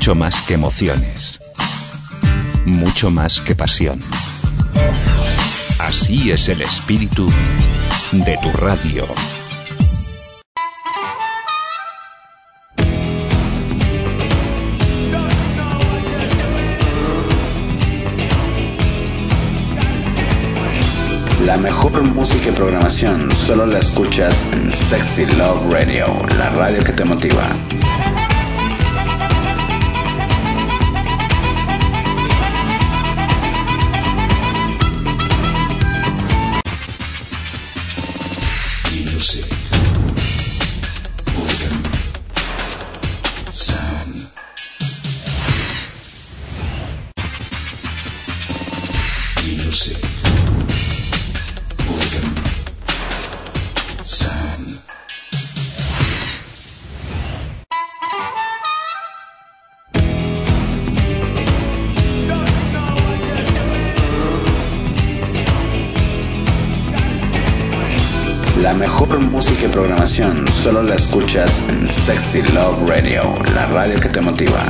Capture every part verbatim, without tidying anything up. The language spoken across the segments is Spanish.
mucho más que emociones, mucho más que pasión. Así es el espíritu de tu radio. La mejor música y programación solo la escuchas en Sexy Love Radio, la radio que te motiva. La mejor música y programación solo la escuchas en Sexy Love Radio, la radio que te motiva.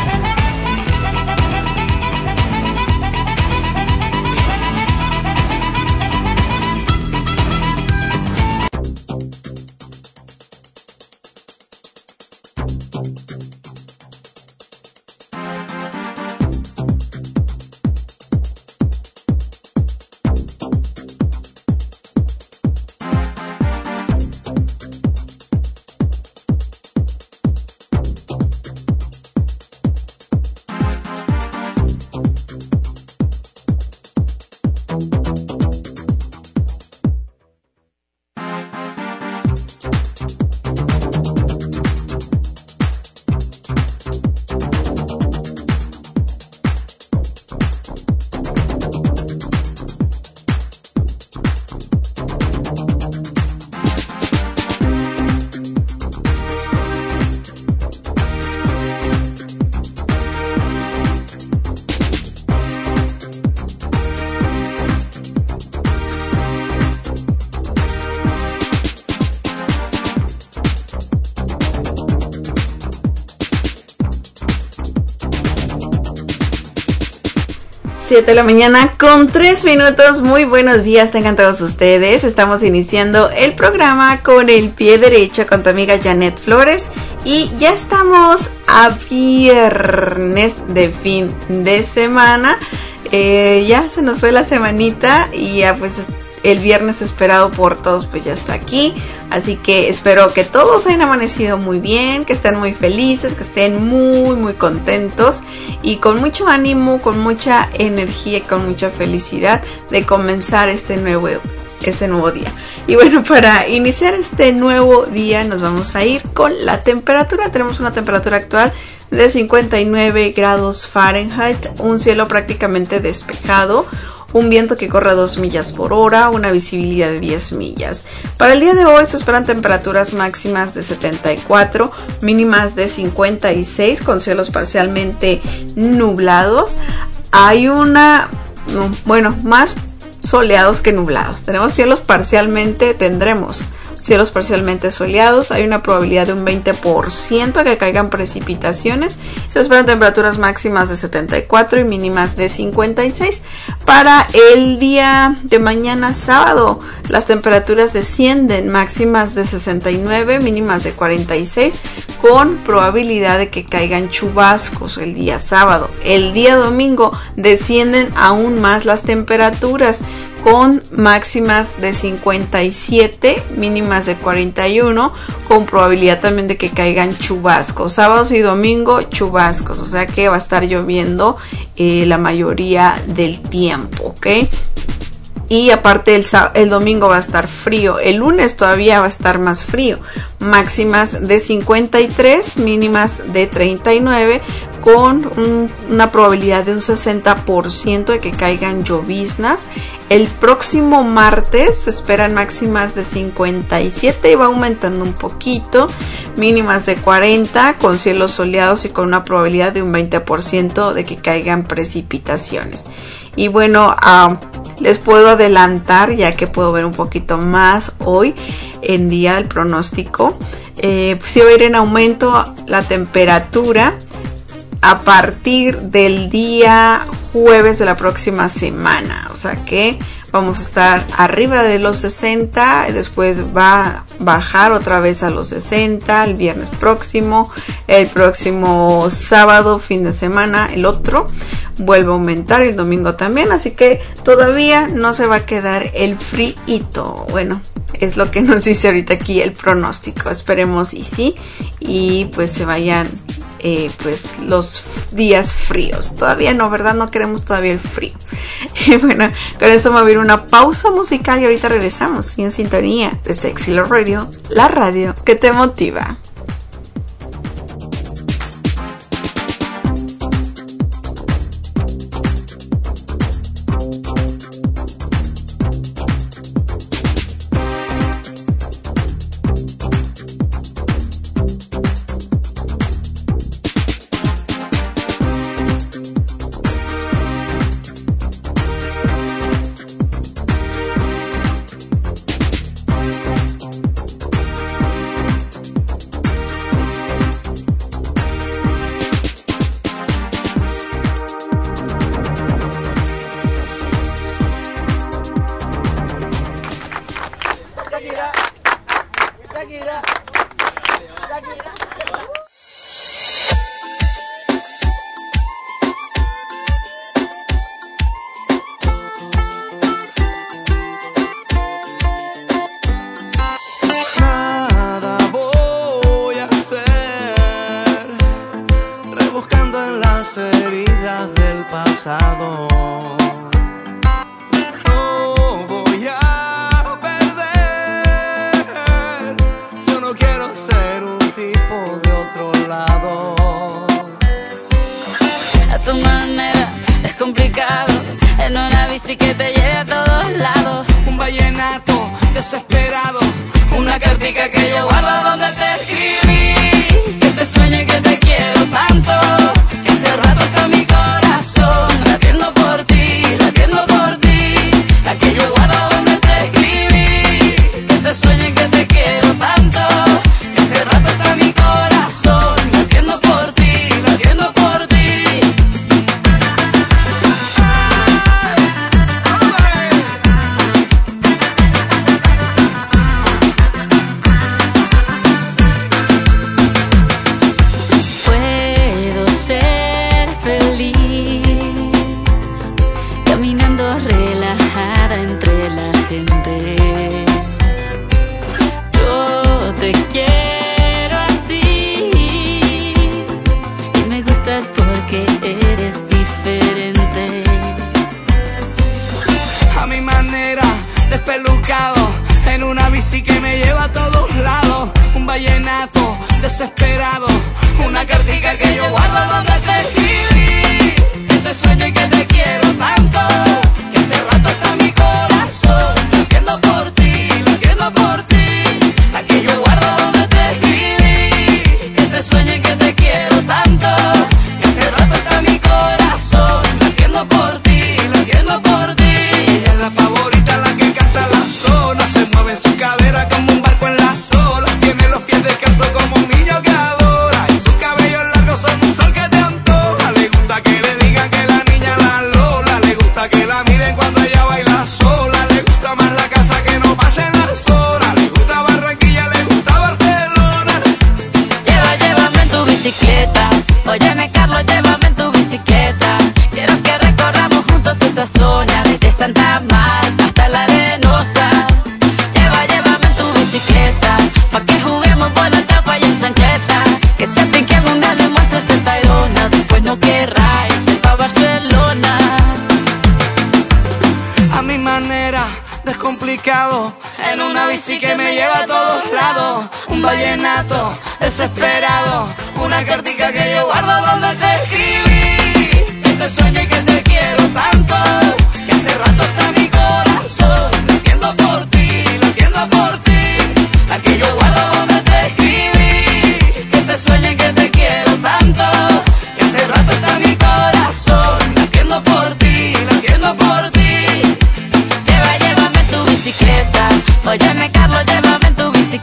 siete de la mañana con tres minutos. Muy buenos días, tengan todos ustedes. Estamos iniciando el programa con el pie derecho con tu amiga Janet Flores. Y ya estamos a viernes de fin de semana. Eh, ya se nos fue la semanita y ya pues el viernes esperado por todos pues ya está aquí. Así que espero que todos hayan amanecido muy bien, que estén muy felices, que estén muy muy contentos y con mucho ánimo, con mucha energía y con mucha felicidad de comenzar este nuevo, este nuevo día. Y bueno, para iniciar este nuevo día nos vamos a ir con la temperatura. Tenemos una temperatura actual de cincuenta y nueve grados Fahrenheit, un cielo prácticamente despejado, un viento que corre a dos millas por hora, una visibilidad de diez millas. Para el día de hoy se esperan temperaturas máximas de setenta y cuatro, mínimas de cincuenta y seis, con cielos parcialmente nublados. Hay una, bueno, más soleados que nublados. Tenemos cielos parcialmente, tendremos cielos parcialmente soleados. Hay una probabilidad de un veinte por ciento que caigan precipitaciones. Se esperan temperaturas máximas de setenta y cuatro y mínimas de cincuenta y seis. Para el día de mañana sábado, las temperaturas descienden, máximas de sesenta y nueve, mínimas de cuarenta y seis, con probabilidad de que caigan chubascos el día sábado. El día domingo descienden aún más las temperaturas, con máximas de cincuenta y siete, mínimas de cuarenta y uno, con probabilidad también de que caigan chubascos. Sábados y domingo, chubascos, o sea que va a estar lloviendo eh, la mayoría del tiempo, ¿ok? Y aparte el, el domingo va a estar frío, el lunes todavía va a estar más frío, máximas de cincuenta y tres, mínimas de treinta y nueve, con un, una probabilidad de un sesenta por ciento de que caigan lloviznas. El próximo martes se esperan máximas de cincuenta y siete y va aumentando un poquito, mínimas de cuarenta, con cielos soleados y con una probabilidad de un veinte por ciento de que caigan precipitaciones. Y bueno, uh, les puedo adelantar, ya que puedo ver un poquito más hoy en día del pronóstico. Eh, pues sí va a ir en aumento la temperatura a partir del día jueves de la próxima semana. O sea que vamos a estar arriba de los sesenta, después va a bajar otra vez a los sesenta el viernes próximo, el próximo sábado, fin de semana, el otro vuelve a aumentar, el domingo también, así que todavía no se va a quedar el frío. Bueno, es lo que nos dice ahorita aquí el pronóstico, esperemos y sí, y pues se vayan Eh, pues los días fríos. Todavía no, ¿verdad? No queremos todavía el frío. Y bueno, con eso vamos a ir una pausa musical y ahorita regresamos en sintonía de Sexy Love Radio, la radio que te motiva.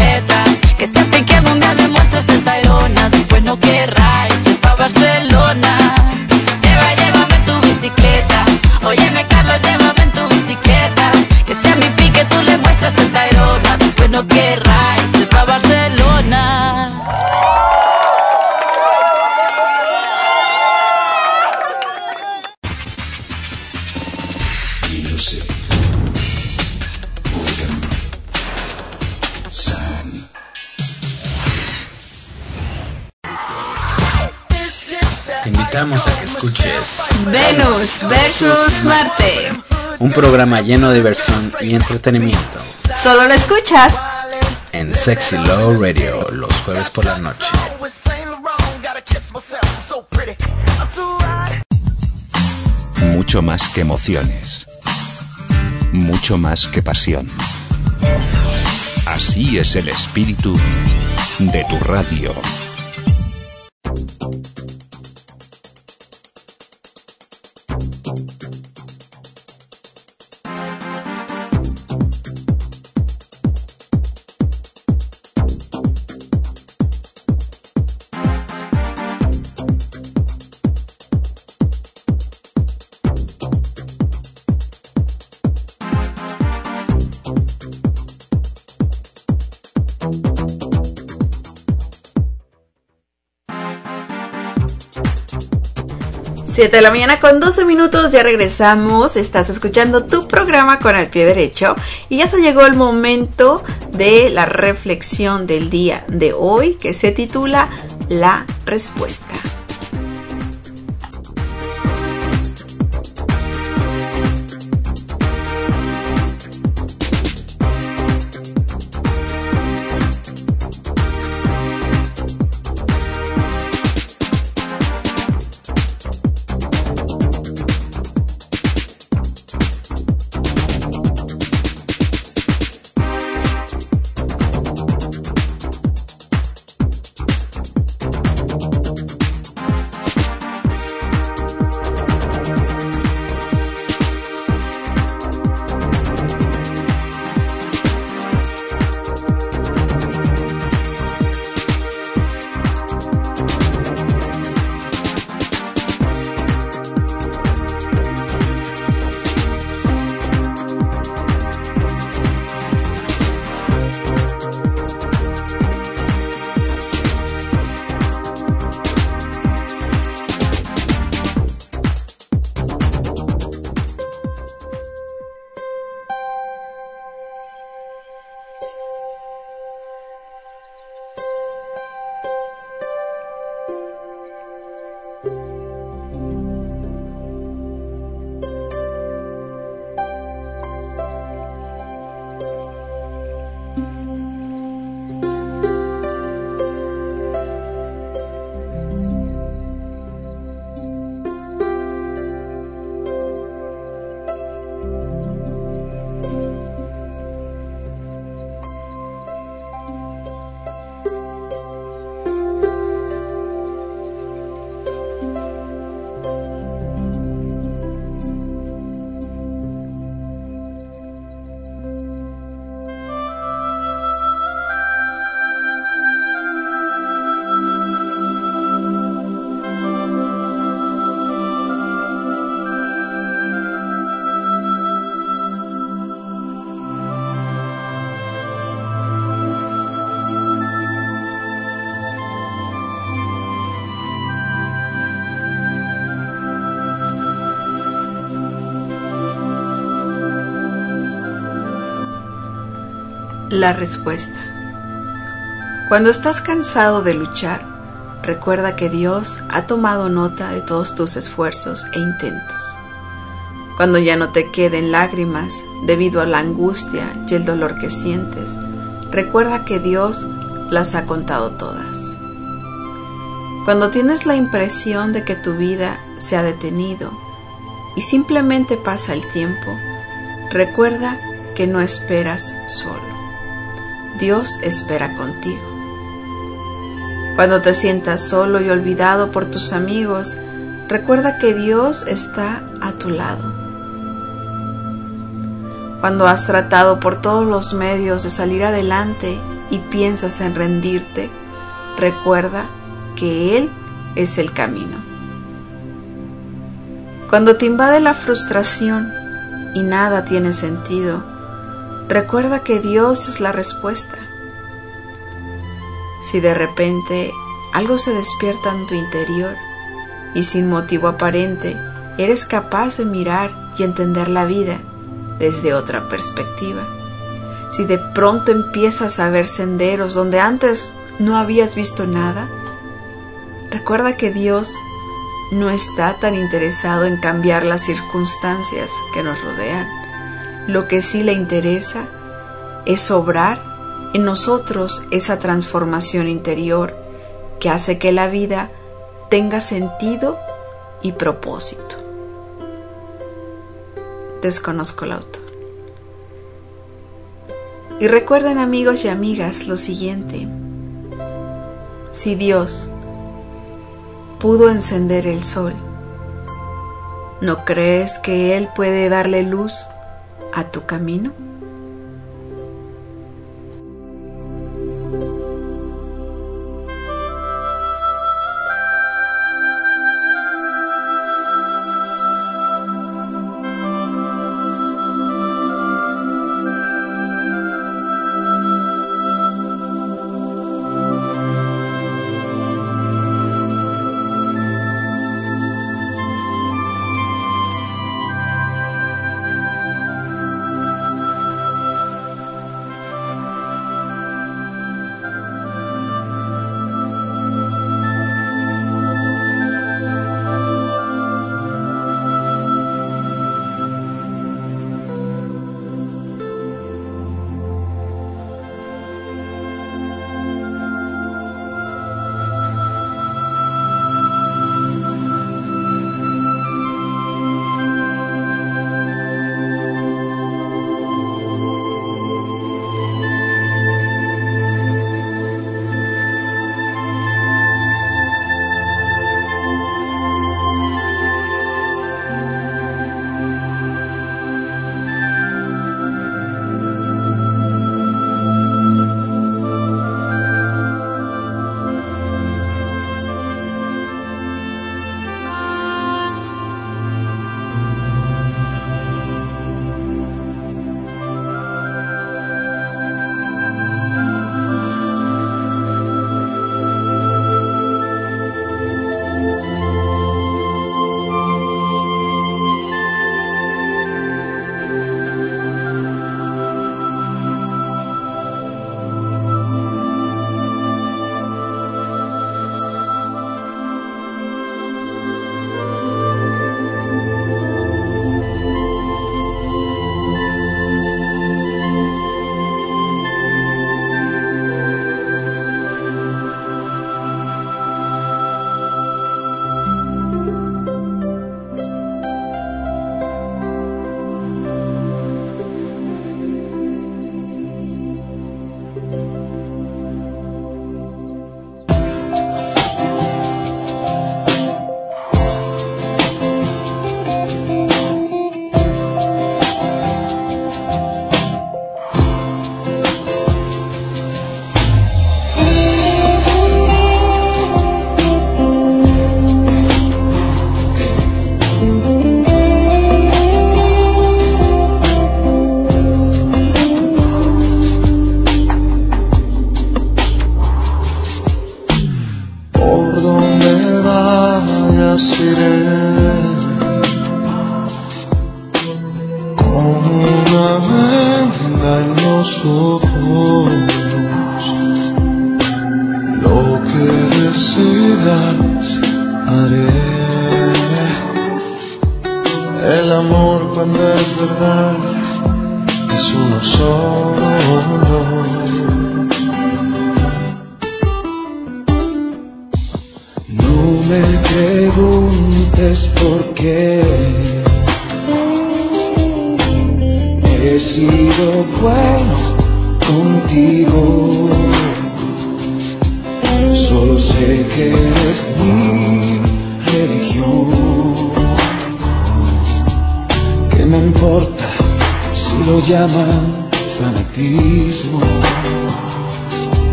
Barcelona. Te invitamos a que escuches Venus versus Marte, un programa lleno de diversión y entretenimiento. Solo lo escuchas en Sexy Love Radio los jueves por la noche. Mucho más que emociones, mucho más que pasión. Así es el espíritu de tu radio. siete de la mañana con doce minutos, ya regresamos. Estás escuchando tu programa Con el Pie Derecho y ya se llegó el momento de la reflexión del día de hoy, que se titula La Respuesta. La respuesta. Cuando estás cansado de luchar, recuerda que Dios ha tomado nota de todos tus esfuerzos e intentos. Cuando ya no te queden lágrimas debido a la angustia y el dolor que sientes, recuerda que Dios las ha contado todas. Cuando tienes la impresión de que tu vida se ha detenido y simplemente pasa el tiempo, recuerda que no esperas solo. Dios espera contigo. Cuando te sientas solo y olvidado por tus amigos, recuerda que Dios está a tu lado. Cuando has tratado por todos los medios de salir adelante y piensas en rendirte, recuerda que Él es el camino. Cuando te invade la frustración y nada tiene sentido, recuerda que Dios es la respuesta. Si de repente algo se despierta en tu interior y sin motivo aparente eres capaz de mirar y entender la vida desde otra perspectiva, si de pronto empiezas a ver senderos donde antes no habías visto nada, recuerda que Dios no está tan interesado en cambiar las circunstancias que nos rodean. Lo que sí le interesa es obrar en nosotros esa transformación interior que hace que la vida tenga sentido y propósito. Desconozco el autor. Y recuerden, amigos y amigas, lo siguiente: si Dios pudo encender el sol, ¿no crees que Él puede darle luz a tu camino?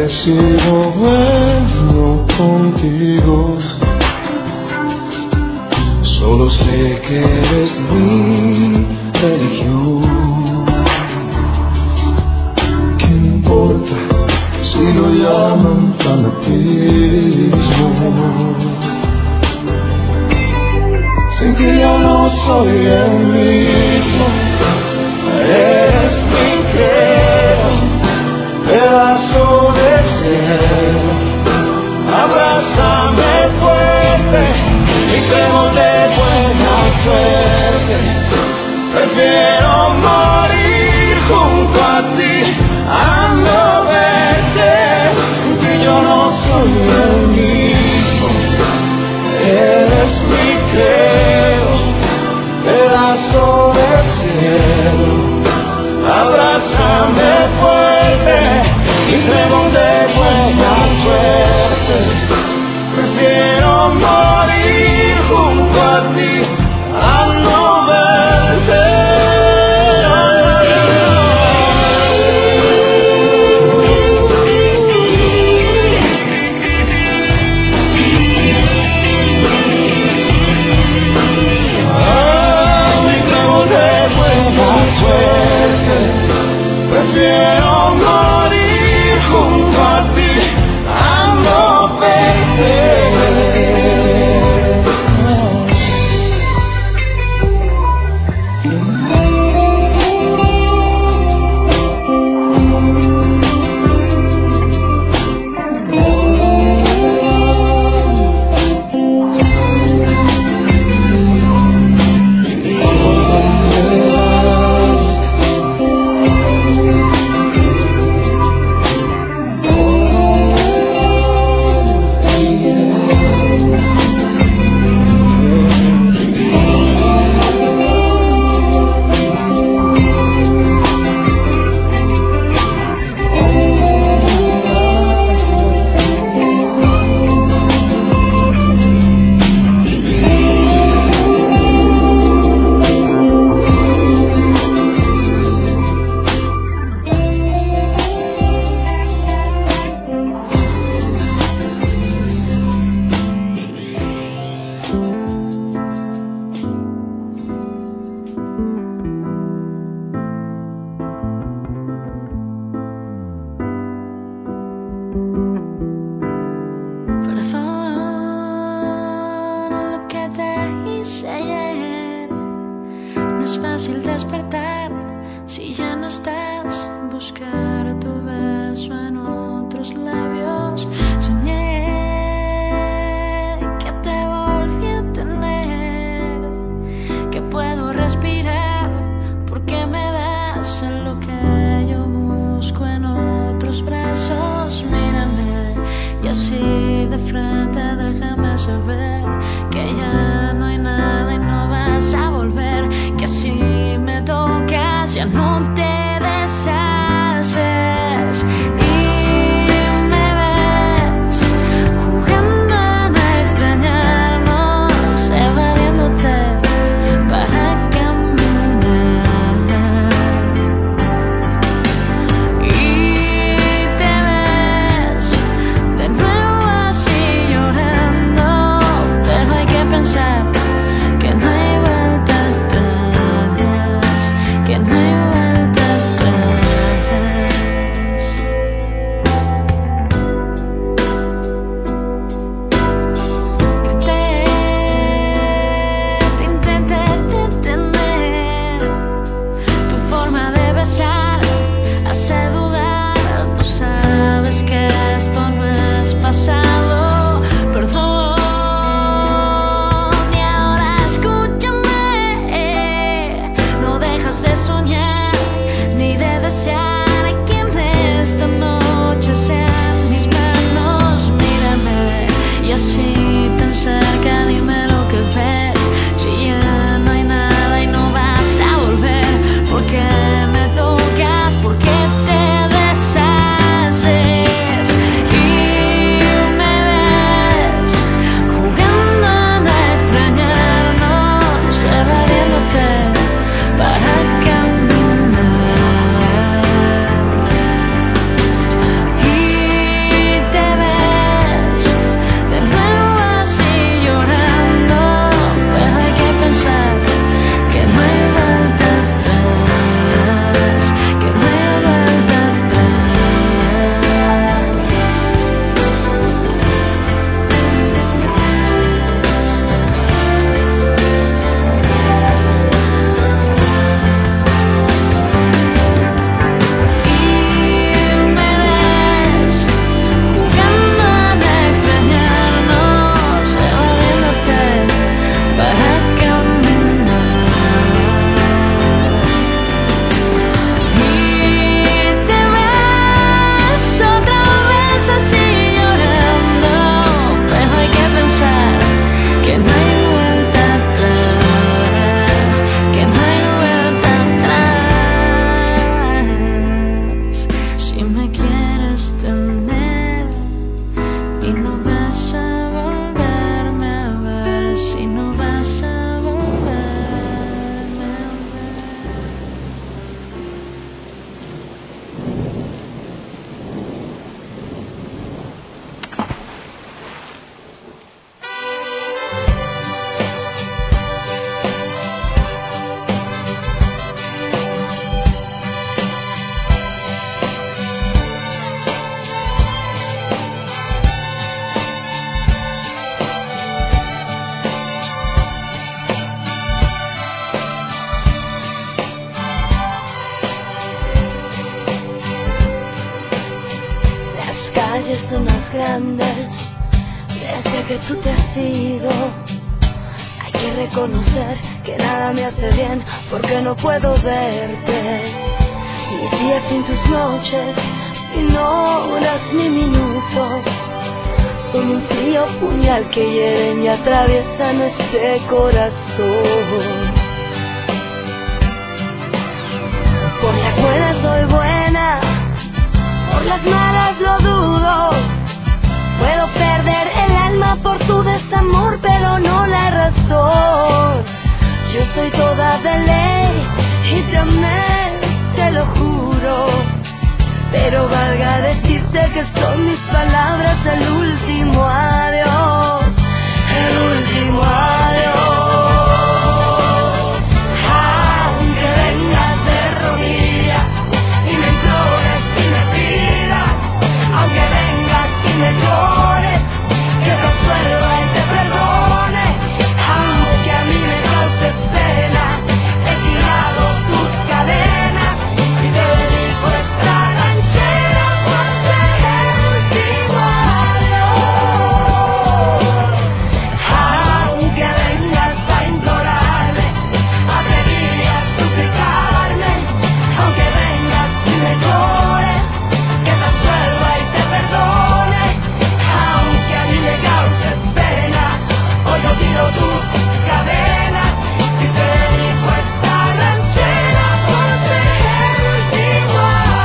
he sido bueno contigo. Solo sé que eres mi religión. ¿Qué importa si lo llaman fanatismo? Sin que ya no soy el mismo. Eres mi credo, pedazo de cielo. Abrázame fuerte y creo de buena suerte. Prefiero morir junto a ti a no verte, que yo no soy el mismo. Eres mi credo, pedazo de cielo. Abrázame fuerte y creo de buena suerte. Prefiero morir junto a ti a no verte. Prefiero morir junto a ti a no verte. Que no hay vuelta atrás. calles son más grandes desde que tú te has ido. Hay que reconocer que nada me hace bien porque no puedo verte. Mis días sin tus noches, sin horas ni minutos, son un frío puñal que hieren y atraviesan este corazón. Por las buenas soy buena, por las malas lo dudo. Puedo perder el alma por tu desamor, pero no la razón. Yo soy toda de ley y te amé, te lo juro. Pero valga decirte que son mis palabras el último adiós, el último adiós. Aunque vengas de rodillas y me implores y me pidas, aunque vengas y me llores, que te absuelva y te perdone, aunque a mí me causes pena, he tirado tus cadenas y te dedico esta ranchera por ser el último adiós. Aunque vengas a implorarme, a pedirme, a suplicarme, aunque vengas y me llores, que te absuelva y te perdone, aunque a mí me causes pena, hoy yo tiro tus cadenas y te dedico esta ranchera por ser el último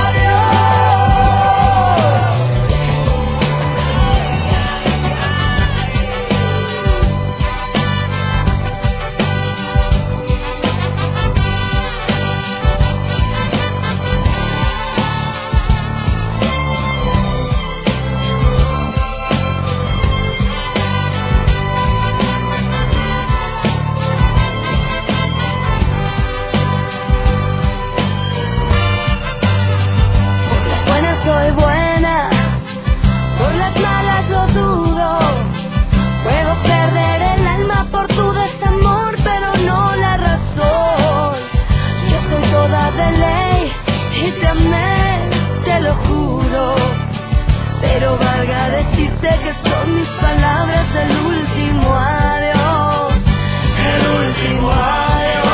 Por las buenas soy buena, por las malas lo dudo. Puedo perder el alma por tu desamor, pero no la razón. Yo soy toda de ley y te amé, te lo juro. Pero valga decirte que son mis palabras el último adiós, el último adiós.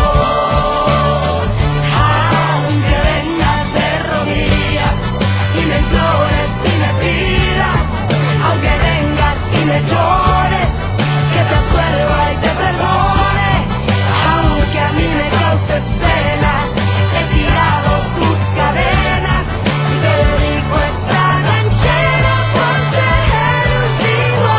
Aunque vengas de rodillas y me implores y me pidas, aunque vengas y me llores, que te absuelva y te perdone, aunque a mí me causes pena, he tirado tus cadenas y te dedico esta ranchera por ser el último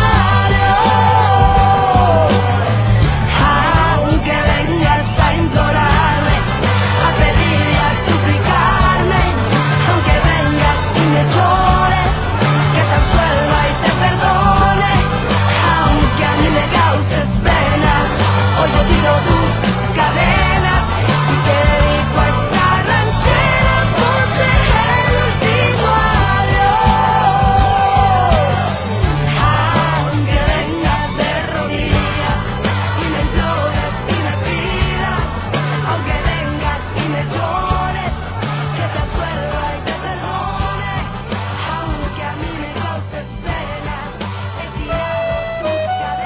adiós. Aunque vengas a implorarme, a pedirme, a suplicarme, aunque vengas y me llores, que te absuelva y te perdone, aunque a mí me causes pena, hoy yo tiro tus cadenas y te dedico a esta ranchera por ser el último adiós. Aunque vengas de rodillas y me implores y me pidas, aunque vengas y me llores, que te absuelva y te perdone, aunque a mí me causes pena, he tirado tus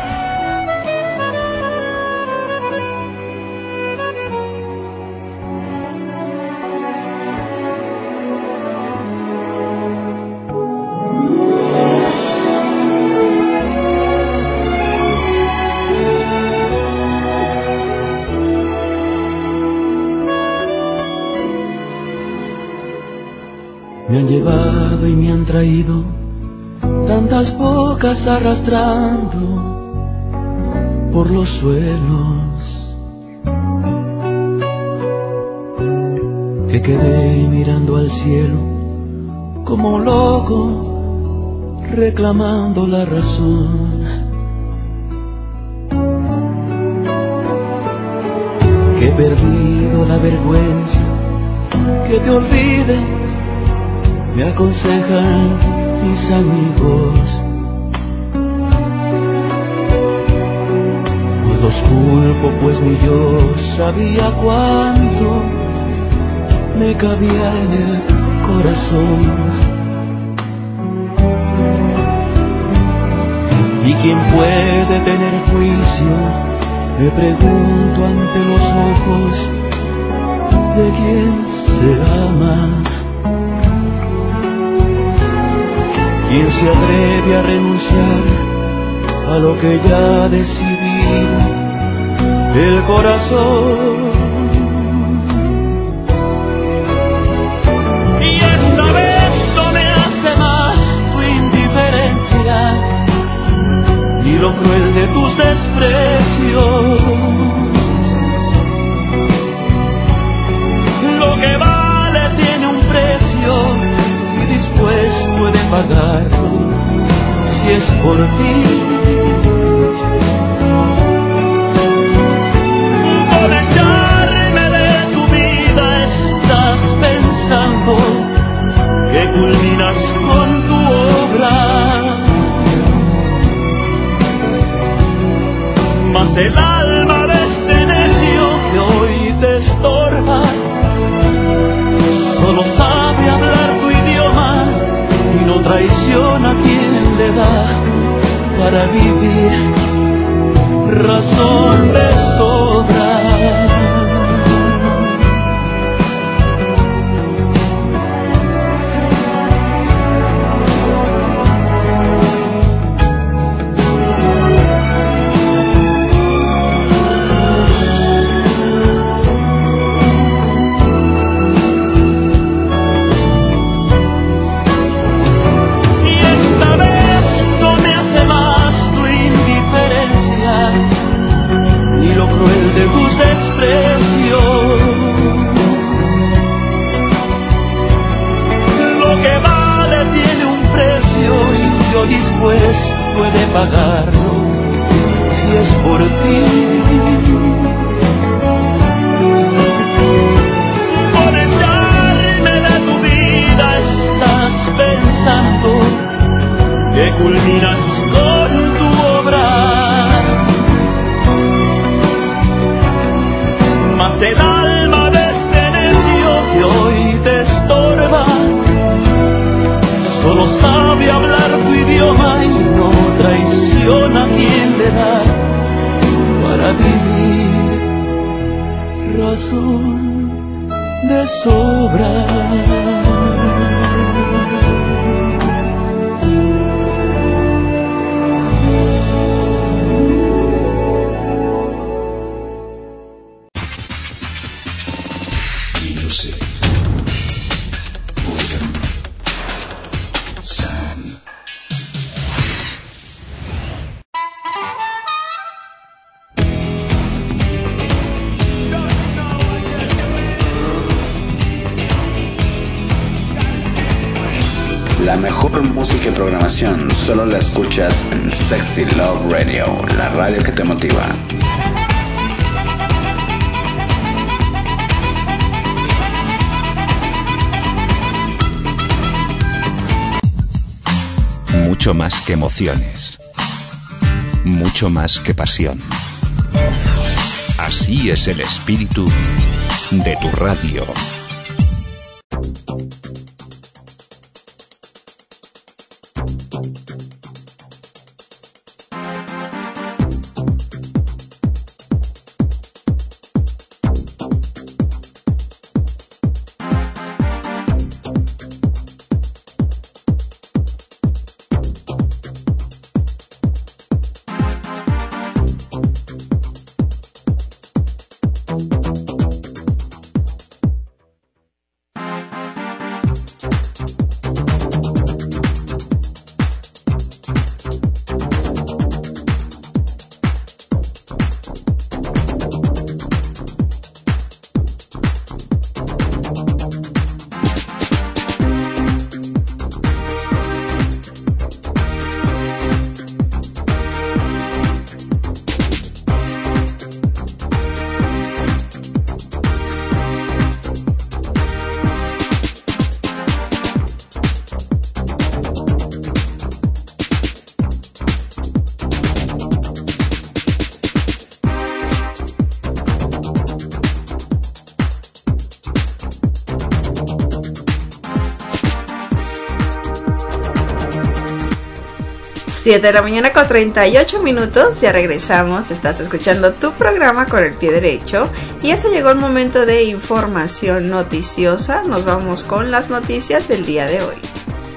Me han llevado y me han traído tantas bocas arrastrando por los suelos, que quedé mirando al cielo como un loco reclamando la razón. Que he perdido la vergüenza, que te olvide, me aconsejan mis amigos. No los culpo, pues ni yo sabía cuánto me cabía en el corazón. ¿Y quién puede tener juicio? Me pregunto ante los ojos de quien se ama. ¿Quién se atreve a renunciar a lo que ya decidí el corazón? Y esta vez no me hace más tu indiferencia ni lo cruel de tus desprecios. Lo que vale tiene un precio y dispuesto he de pagarlo si es por ti. Por echarme de tu vida estás pensando que culminas con tu obra, mas el alma de este necio que hoy te estorba solo sabe hablar tu idioma y no traiciona a quien le da para vivir razón de sobra. Puede pagarlo si es por ti. Por echarme de tu vida estás pensando que culminas con tu obra, mas el alma de este necio que hoy te estorba solo sabe hablar tu idioma y no traiciona a quien le da para vivir razón de sobra. La mejor música y programación solo la escuchas en Sexy Love Radio, la radio que te motiva. Mucho más que emociones, mucho más que pasión. Así es el espíritu de tu radio. siete de la mañana con treinta y ocho minutos, ya regresamos, estás escuchando tu programa Con el Pie Derecho y ya se llegó el momento de información noticiosa. Nos vamos con las noticias del día de hoy.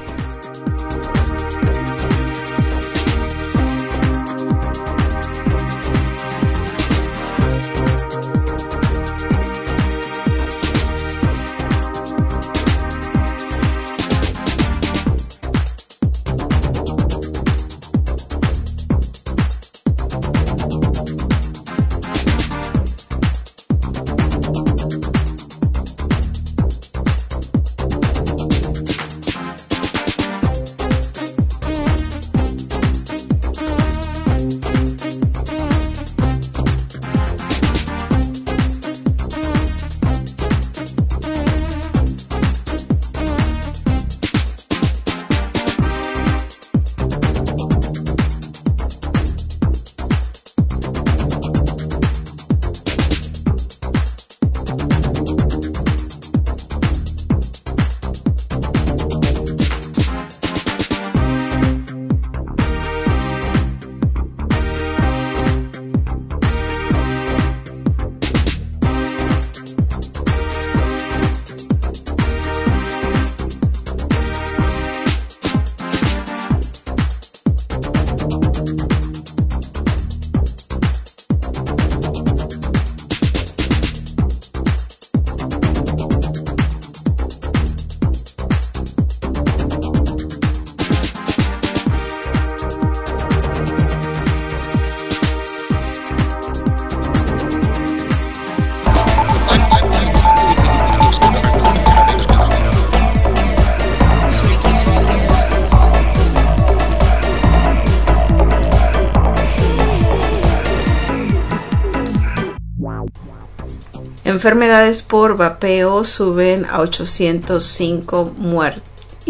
Enfermedades por vapeo suben a ochocientos cinco muertes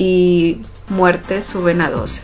y muertes suben a doce.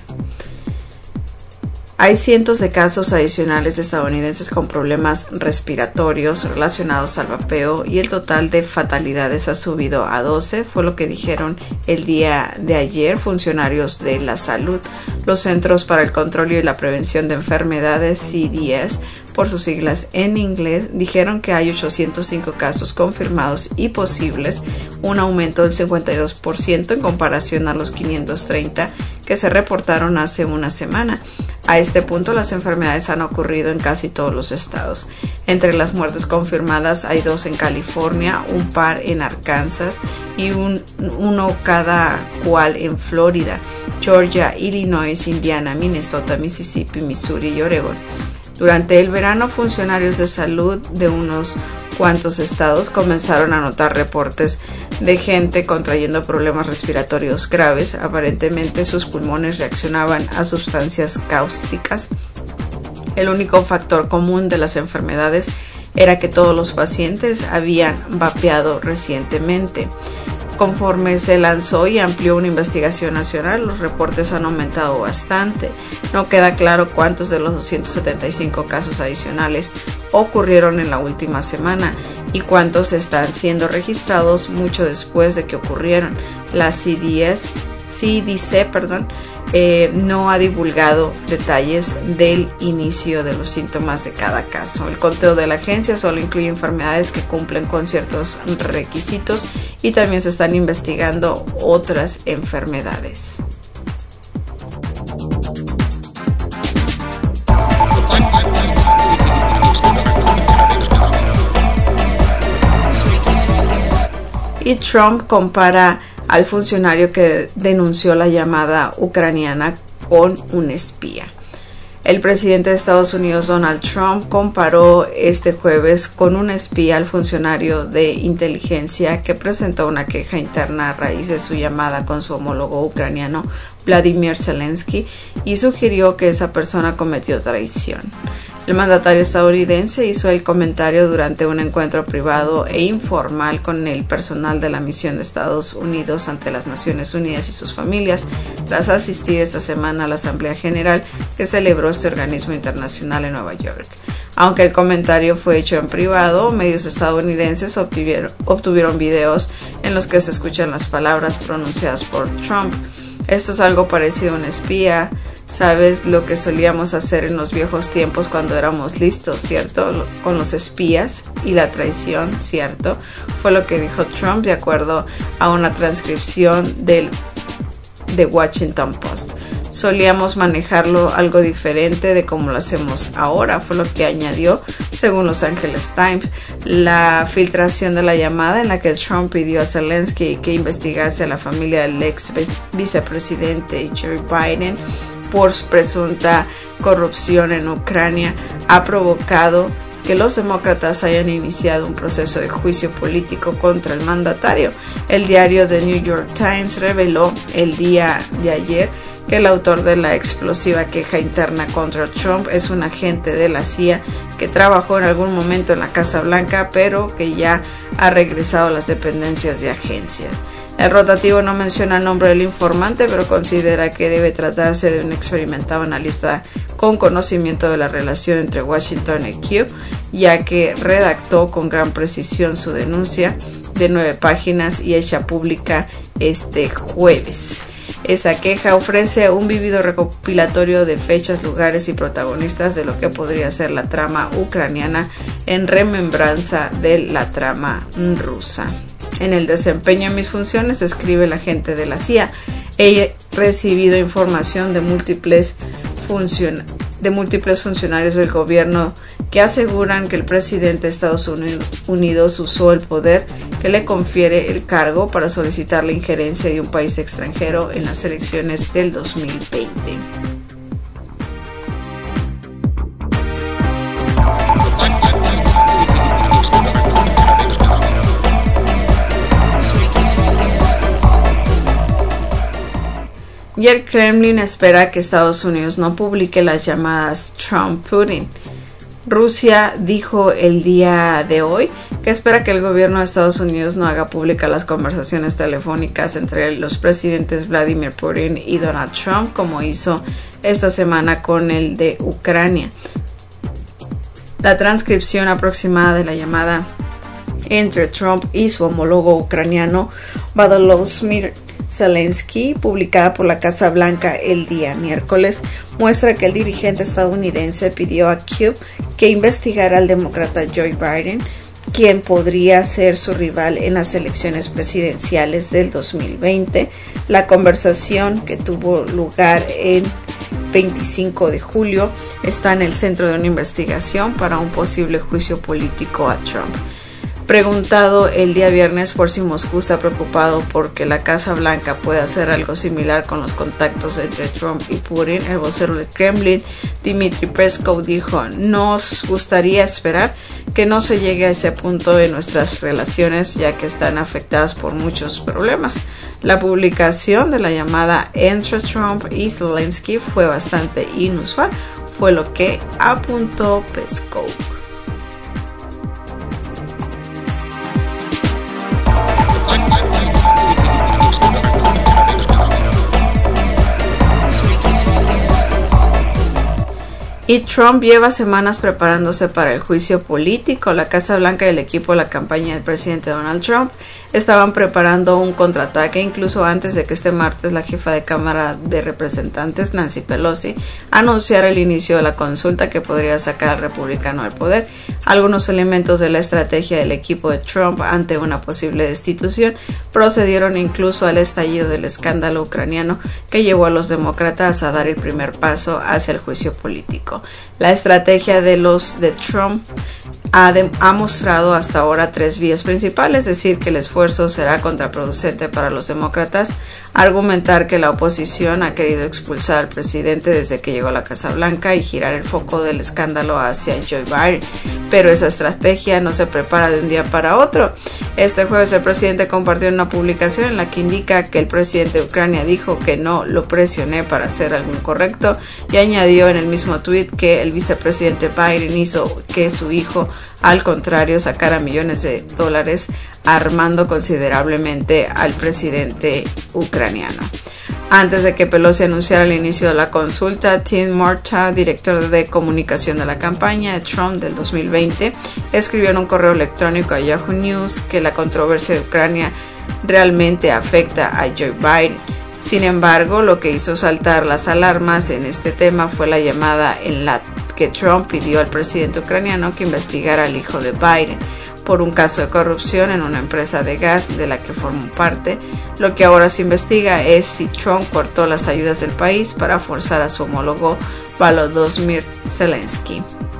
Hay cientos de casos adicionales de estadounidenses con problemas respiratorios relacionados al vapeo y el total de fatalidades ha subido a doce, fue lo que dijeron el día de ayer funcionarios de la salud. Los Centros para el Control y la Prevención de Enfermedades, C D S, por sus siglas en inglés, dijeron que hay ochocientos cinco casos confirmados y posibles, un aumento del cincuenta y dos por ciento en comparación a los quinientos treinta que se reportaron hace una semana. A este punto, las enfermedades han ocurrido en casi todos los estados. Entre las muertes confirmadas hay dos en California, un par en Arkansas y un, uno cada cual en Florida, Georgia, Illinois, Indiana, Minnesota, Mississippi, Missouri y Oregon. Durante el verano, funcionarios de salud de unos cuantos estados comenzaron a notar reportes de gente contrayendo problemas respiratorios graves. Aparentemente sus pulmones reaccionaban a sustancias cáusticas. El único factor común de las enfermedades era que todos los pacientes habían vapeado recientemente. Conforme se lanzó y amplió una investigación nacional, los reportes han aumentado bastante. No queda claro cuántos de los doscientos setenta y cinco casos adicionales ocurrieron en la última semana y cuántos están siendo registrados mucho después de que ocurrieron. La C D S, C D C, perdón, eh, no ha divulgado detalles del inicio de los síntomas de cada caso. El conteo de la agencia solo incluye enfermedades que cumplen con ciertos requisitos y también se están investigando otras enfermedades. Y Trump compara al funcionario que denunció la llamada ucraniana con un espía. El presidente de Estados Unidos, Donald Trump, comparó este jueves con un espía al funcionario de inteligencia que presentó una queja interna a raíz de su llamada con su homólogo ucraniano, Vladimir Zelensky, y sugirió que esa persona cometió traición. El mandatario estadounidense hizo el comentario durante un encuentro privado e informal con el personal de la misión de Estados Unidos ante las Naciones Unidas y sus familias, tras asistir esta semana a la Asamblea General que celebró este organismo internacional en Nueva York. Aunque el comentario fue hecho en privado, medios estadounidenses obtuvieron, obtuvieron videos en los que se escuchan las palabras pronunciadas por Trump. Esto es algo parecido a un espía. sabes lo que solíamos hacer en los viejos tiempos cuando éramos listos, ¿cierto? Con los espías y la traición, ¿cierto? Fue lo que dijo Trump de acuerdo a una transcripción del The Washington Post. Solíamos manejarlo algo diferente de como lo hacemos ahora, fue lo que añadió según Los Angeles Times. La filtración de la llamada en la que Trump pidió a Zelensky que investigase a la familia del ex vicepresidente Joe Biden por su presunta corrupción en Ucrania ha provocado que los demócratas hayan iniciado un proceso de juicio político contra el mandatario. El diario The New York Times reveló el día de ayer que el autor de la explosiva queja interna contra Trump es un agente de la C I A que trabajó en algún momento en la Casa Blanca, pero que ya ha regresado a las dependencias de agencia. El rotativo no menciona el nombre del informante, pero considera que debe tratarse de un experimentado analista con conocimiento de la relación entre Washington y Kiev, ya que redactó con gran precisión su denuncia de nueve páginas y hecha pública este jueves. Esa queja ofrece un vívido recopilatorio de fechas, lugares y protagonistas de lo que podría ser la trama ucraniana en remembranza de la trama rusa. En el desempeño de mis funciones, escribe el agente de la C I A, he recibido información de múltiples, funcion- de múltiples funcionarios del gobierno que aseguran que el presidente de Estados Unidos usó el poder que le confiere el cargo para solicitar la injerencia de un país extranjero en las elecciones del dos mil veinte. Y el Kremlin espera que Estados Unidos no publique las llamadas Trump-Putin. Rusia dijo el día de hoy que espera que el gobierno de Estados Unidos no haga públicas las conversaciones telefónicas entre los presidentes Vladimir Putin y Donald Trump, como hizo esta semana con el de Ucrania. La transcripción aproximada de la llamada entre Trump y su homólogo ucraniano Volodymyr Zelensky, publicada por la Casa Blanca el día miércoles, muestra que el dirigente estadounidense pidió a Kiev que investigara al demócrata Joe Biden, quien podría ser su rival en las elecciones presidenciales del dos mil veinte. La conversación, que tuvo lugar el veinticinco de julio, está en el centro de una investigación para un posible juicio político a Trump. Preguntado el día viernes por si Moscú está preocupado por que la Casa Blanca pueda hacer algo similar con los contactos entre Trump y Putin, el vocero del Kremlin, Dmitry Peskov, dijo: nos gustaría esperar que no se llegue a ese punto de nuestras relaciones, ya que están afectadas por muchos problemas. La publicación de la llamada entre Trump y Zelensky fue bastante inusual, fue lo que apuntó Peskov. Y Trump lleva semanas preparándose para el juicio político. La Casa Blanca y el equipo de la campaña del presidente Donald Trump estaban preparando un contraataque incluso antes de que este martes la jefa de Cámara de Representantes, Nancy Pelosi, anunciara el inicio de la consulta que podría sacar al republicano del poder. Algunos elementos de la estrategia del equipo de Trump ante una posible destitución procedieron incluso al estallido del escándalo ucraniano que llevó a los demócratas a dar el primer paso hacia el juicio político. La estrategia de los de Trump ha, de, ha mostrado hasta ahora tres vías principales, es decir, que el esfuerzo será contraproducente para los demócratas, argumentar que la oposición ha querido expulsar al presidente desde que llegó a la Casa Blanca y girar el foco del escándalo hacia Joe Biden, pero esa estrategia no se prepara de un día para otro. Este jueves el presidente compartió una publicación en la que indica que el presidente de Ucrania dijo que no lo presioné para hacer algo incorrecto y añadió en el mismo tuit que el vicepresidente Biden hizo que su hijo, al contrario, sacara millones de dólares armando considerablemente al presidente ucraniano. Antes de que Pelosi anunciara el inicio de la consulta, Tim Murtaugh, director de comunicación de la campaña de Trump del dos mil veinte, escribió en un correo electrónico a Yahoo News que la controversia de Ucrania realmente afecta a Joe Biden. Sin embargo, lo que hizo saltar las alarmas en este tema fue la llamada en la que Trump pidió al presidente ucraniano que investigara al hijo de Biden por un caso de corrupción en una empresa de gas de la que formó parte. Lo que ahora se investiga es si Trump cortó las ayudas del país para forzar a su homólogo Volodymyr Zelensky.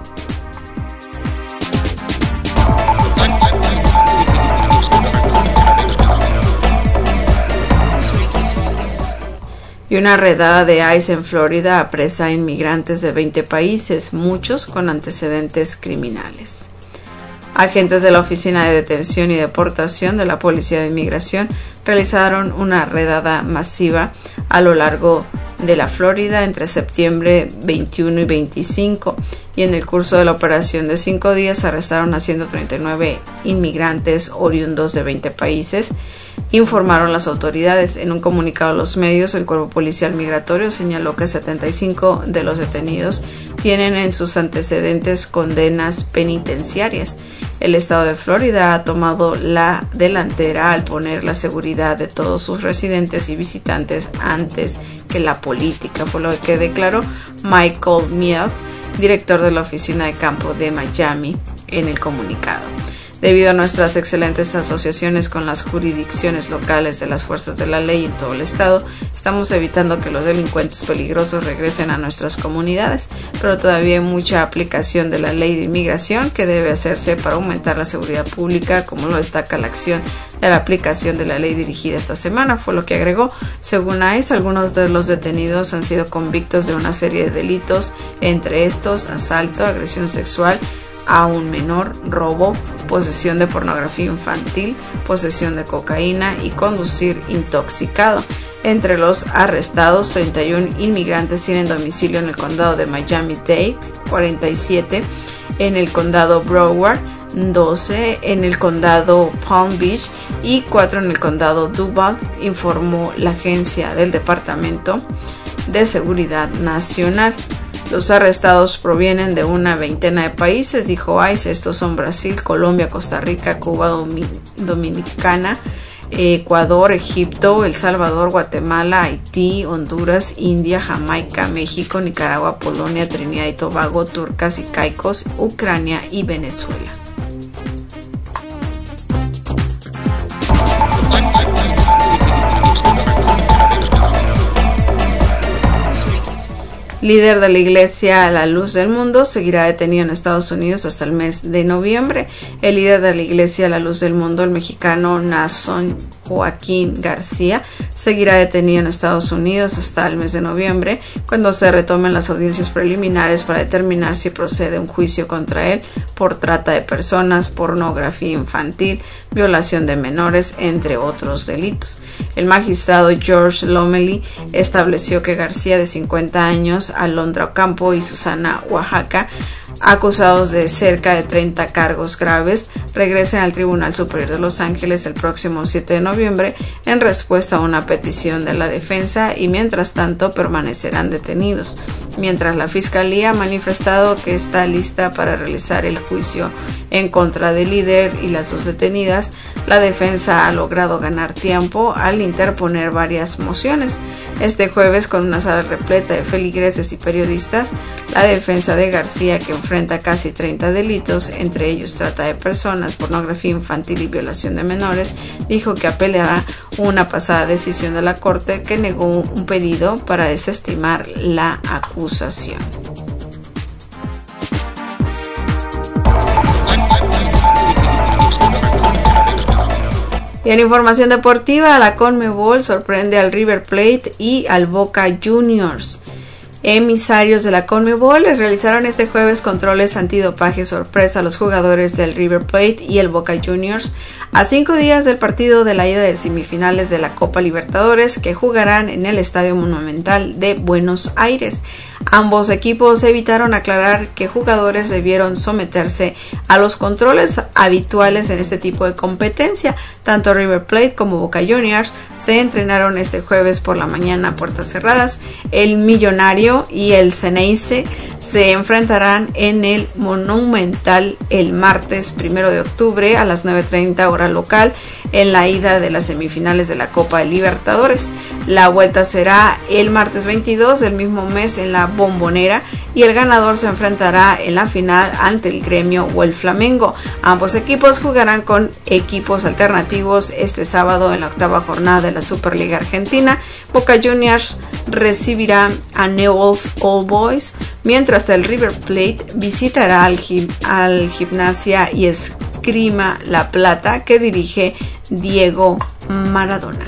Y una redada de I C E en Florida apresa a inmigrantes de veinte países, muchos con antecedentes criminales. Agentes de la Oficina de Detención y Deportación de la Policía de Inmigración realizaron una redada masiva a lo largo de la Florida entre septiembre veintiuno y veinticinco, y en el curso de la operación de cinco días arrestaron a ciento treinta y nueve inmigrantes oriundos de veinte países, informaron las autoridades. En un comunicado a los medios, el Cuerpo Policial Migratorio señaló que setenta y cinco de los detenidos tienen en sus antecedentes condenas penitenciarias. El estado de Florida ha tomado la delantera al poner la seguridad de todos sus residentes y visitantes antes que la política, por lo que declaró Michael Meath, director de la Oficina de Campo de Miami, en el comunicado. Debido a nuestras excelentes asociaciones con las jurisdicciones locales de las fuerzas de la ley en todo el estado, estamos evitando que los delincuentes peligrosos regresen a nuestras comunidades, pero todavía hay mucha aplicación de la ley de inmigración que debe hacerse para aumentar la seguridad pública, como lo destaca la acción de la aplicación de la ley dirigida esta semana, fue lo que agregó. Según I C E, algunos de los detenidos han sido convictos de una serie de delitos, entre estos asalto, agresión sexual a un menor, robo, posesión de pornografía infantil, posesión de cocaína y conducir intoxicado. Entre los arrestados, treinta y uno inmigrantes tienen domicilio en el condado de Miami-Dade, cuarenta y siete en el condado Broward, doce en el condado Palm Beach y cuatro en el condado Duval, informó la agencia del Departamento de Seguridad Nacional. Los arrestados provienen de una veintena de países, dijo I C E. Estos son Brasil, Colombia, Costa Rica, Cuba, Domin- Dominicana, Ecuador, Egipto, El Salvador, Guatemala, Haití, Honduras, India, Jamaica, México, Nicaragua, Polonia, Trinidad y Tobago, Turcas y Caicos, Ucrania y Venezuela. Líder de la Iglesia La Luz del Mundo seguirá detenido en Estados Unidos hasta el mes de noviembre. El líder de la Iglesia La Luz del Mundo, el mexicano Naasón Joaquín García, seguirá detenido en Estados Unidos hasta el mes de noviembre, cuando se retomen las audiencias preliminares para determinar si procede un juicio contra él por trata de personas, pornografía infantil, violación de menores, entre otros delitos. El magistrado George Lomeli estableció que García, de cincuenta años, Alondra Ocampo y Susana Oaxaca, acusados de cerca de treinta cargos graves, regresen al Tribunal Superior de Los Ángeles el próximo siete de noviembre en respuesta a una petición de la defensa, y mientras tanto permanecerán detenidos, mientras la Fiscalía ha manifestado que está lista para realizar el juicio en contra del líder y las dos detenidas. La defensa ha logrado ganar tiempo al interponer varias mociones. Este jueves, con una sala repleta de feligreses y periodistas, la defensa de García, que enfrenta casi treinta delitos, entre ellos trata de personas, pornografía infantil y violación de menores, dijo que apelará una pasada decisión de la Corte que negó un pedido para desestimar la acusación. Y en información deportiva, la CONMEBOL sorprende al River Plate y al Boca Juniors. Emisarios de la CONMEBOL les realizaron este jueves controles antidopaje sorpresa a los jugadores del River Plate y el Boca Juniors a cinco días del partido de la ida de semifinales de la Copa Libertadores, que jugarán en el Estadio Monumental de Buenos Aires. Ambos equipos evitaron aclarar que jugadores debieron someterse a los controles habituales en este tipo de competencia. Tanto River Plate como Boca Juniors se entrenaron este jueves por la mañana a puertas cerradas. El Millonario y el Ceneice se enfrentarán en el Monumental el martes primero de octubre a las nueve treinta hora local. en la ida de las semifinales de la Copa Libertadores. La vuelta será el martes veintidós del mismo mes en la Bombonera y el ganador se enfrentará en la final ante el Gremio o el Flamengo. Ambos equipos jugarán con equipos alternativos este sábado en la octava jornada de la Superliga Argentina. Boca Juniors recibirá a Newell's Old Boys, mientras el River Plate visitará al, al Gimnasia y Esgrima La Plata, que dirige Diego Maradona.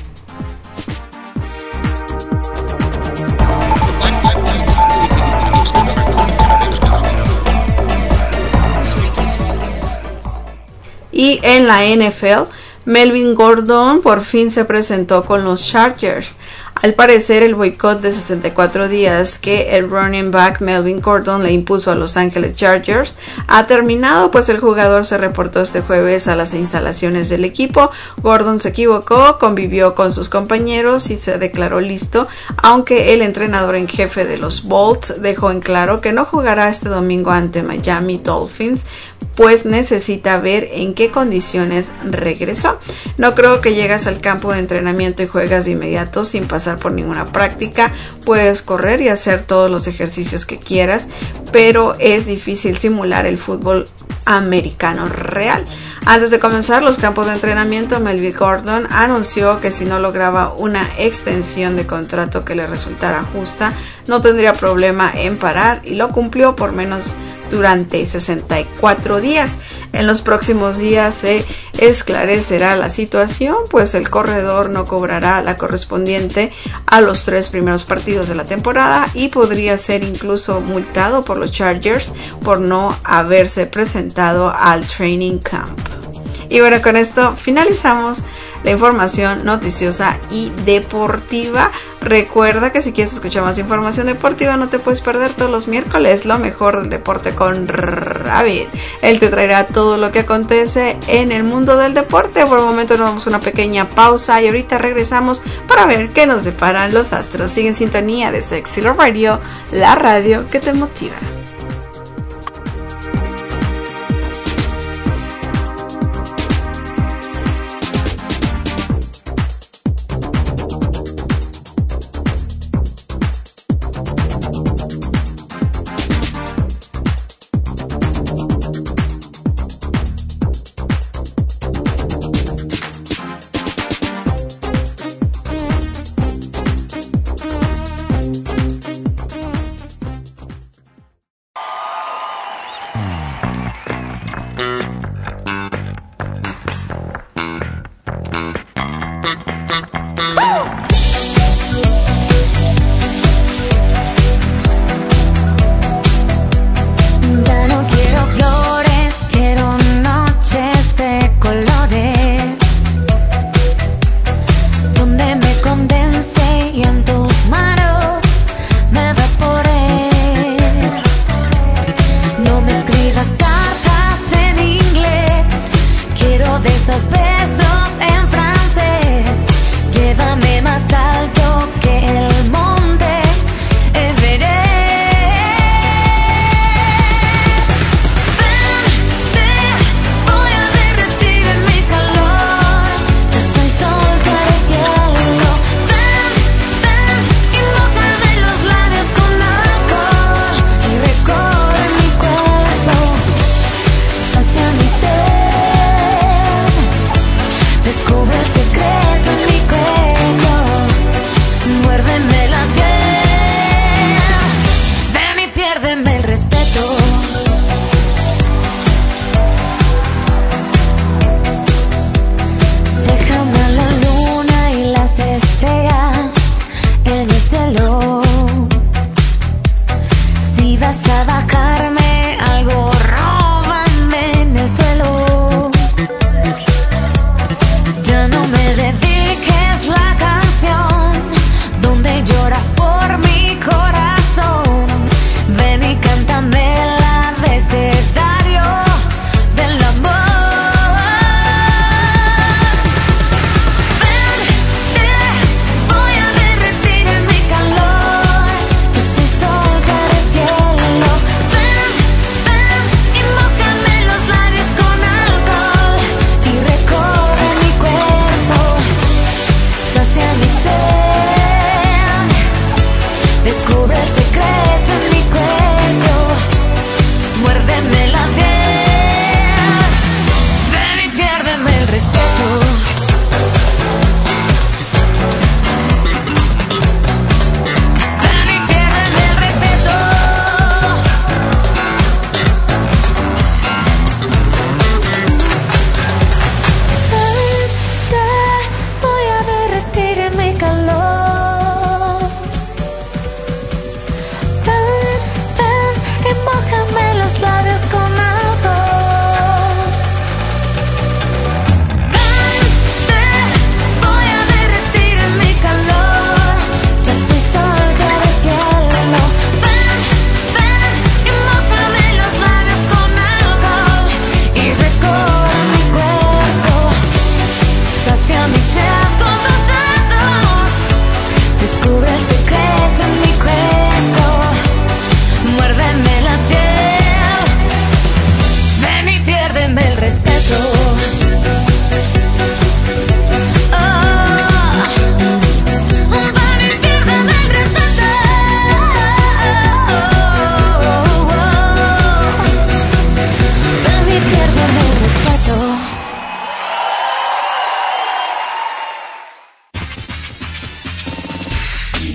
Y en la N F L, Melvin Gordon por fin se presentó con los Chargers. Al parecer, el boicot de sesenta y cuatro días que el running back Melvin Gordon le impuso a Los Angeles Chargers ha terminado, pues el jugador se reportó este jueves a las instalaciones del equipo. Gordon se equivocó, convivió con sus compañeros y se declaró listo, aunque el entrenador en jefe de los Bolts dejó en claro que no jugará este domingo ante Miami Dolphins, pues necesita ver en qué condiciones regresó. No creo que llegas al campo de entrenamiento y juegas de inmediato sin pasar por ninguna práctica. Puedes correr y hacer todos los ejercicios que quieras, pero es difícil simular el fútbol americano real. Antes de comenzar los campos de entrenamiento, Melvin Gordon anunció que si no lograba una extensión de contrato que le resultara justa, no tendría problema en parar, y lo cumplió por menos durante sesenta y cuatro días. En los próximos días se esclarecerá la situación, pues el corredor no cobrará la correspondiente a los tres primeros partidos de la temporada y podría ser incluso multado por los Chargers por no haberse presentado al training camp. Y bueno, con esto finalizamos la información noticiosa y deportiva. Recuerda que si quieres escuchar más información deportiva, no te puedes perder todos los miércoles lo mejor del deporte con Ravid. Él te traerá todo lo que acontece en el mundo del deporte. Por el momento nos vamos a una pequeña pausa y ahorita regresamos para ver qué nos deparan los astros. Sigue en sintonía de Sexy Love Radio, la radio que te motiva. Besos en francés, llévame más alto que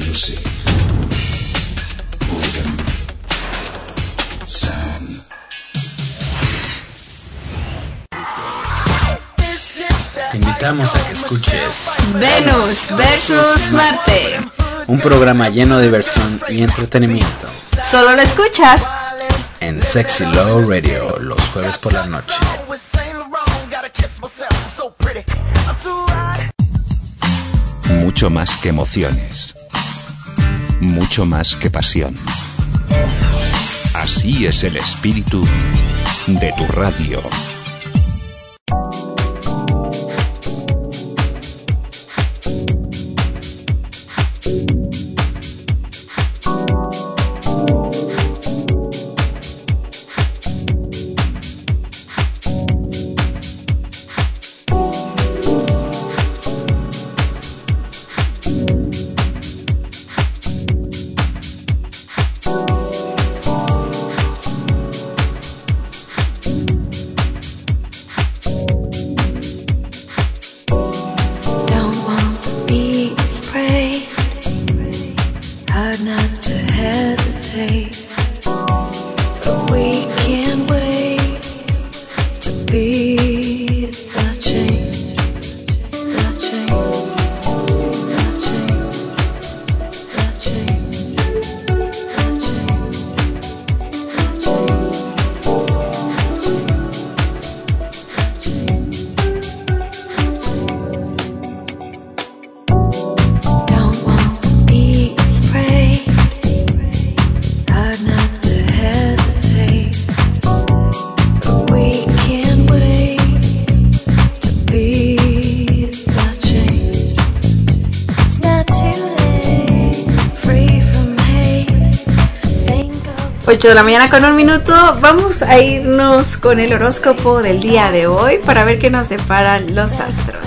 Music. Organ. Sound. Te invitamos a que escuches Venus versus Marte. un programa lleno de diversión y entretenimiento Solo lo escuchas en Sexy Love Radio los jueves por la noche. Mucho más que emociones. Mucho más que pasión. Así es el espíritu de tu radio. ocho de la mañana con un minuto. Vamos a irnos con el horóscopo del día de hoy para ver qué nos deparan los astros.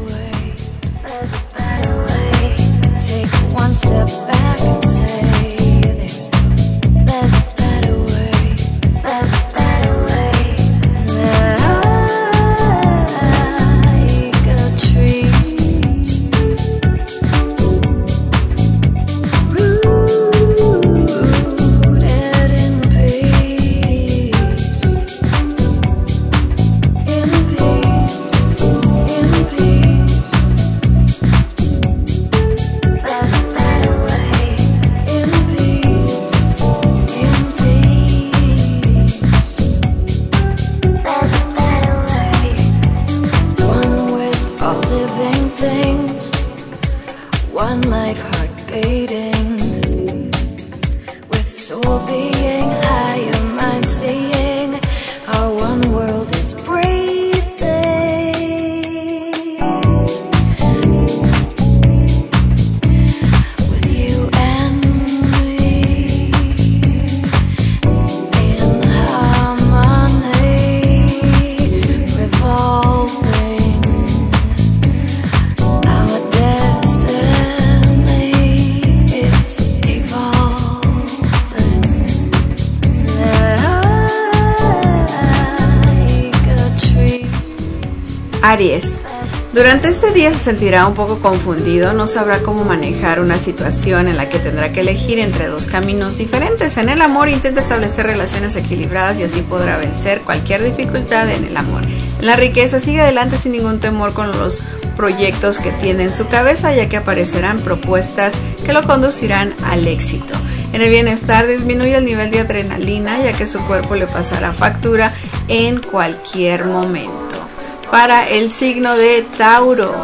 Aries. Durante este día se sentirá un poco confundido, no sabrá cómo manejar una situación en la que tendrá que elegir entre dos caminos diferentes. En el amor intenta establecer relaciones equilibradas y así podrá vencer cualquier dificultad en el amor. En la riqueza sigue adelante sin ningún temor con los proyectos que tiene en su cabeza, ya que aparecerán propuestas que lo conducirán al éxito. En el bienestar disminuye el nivel de adrenalina, ya que su cuerpo le pasará factura en cualquier momento. Para el signo de Tauro.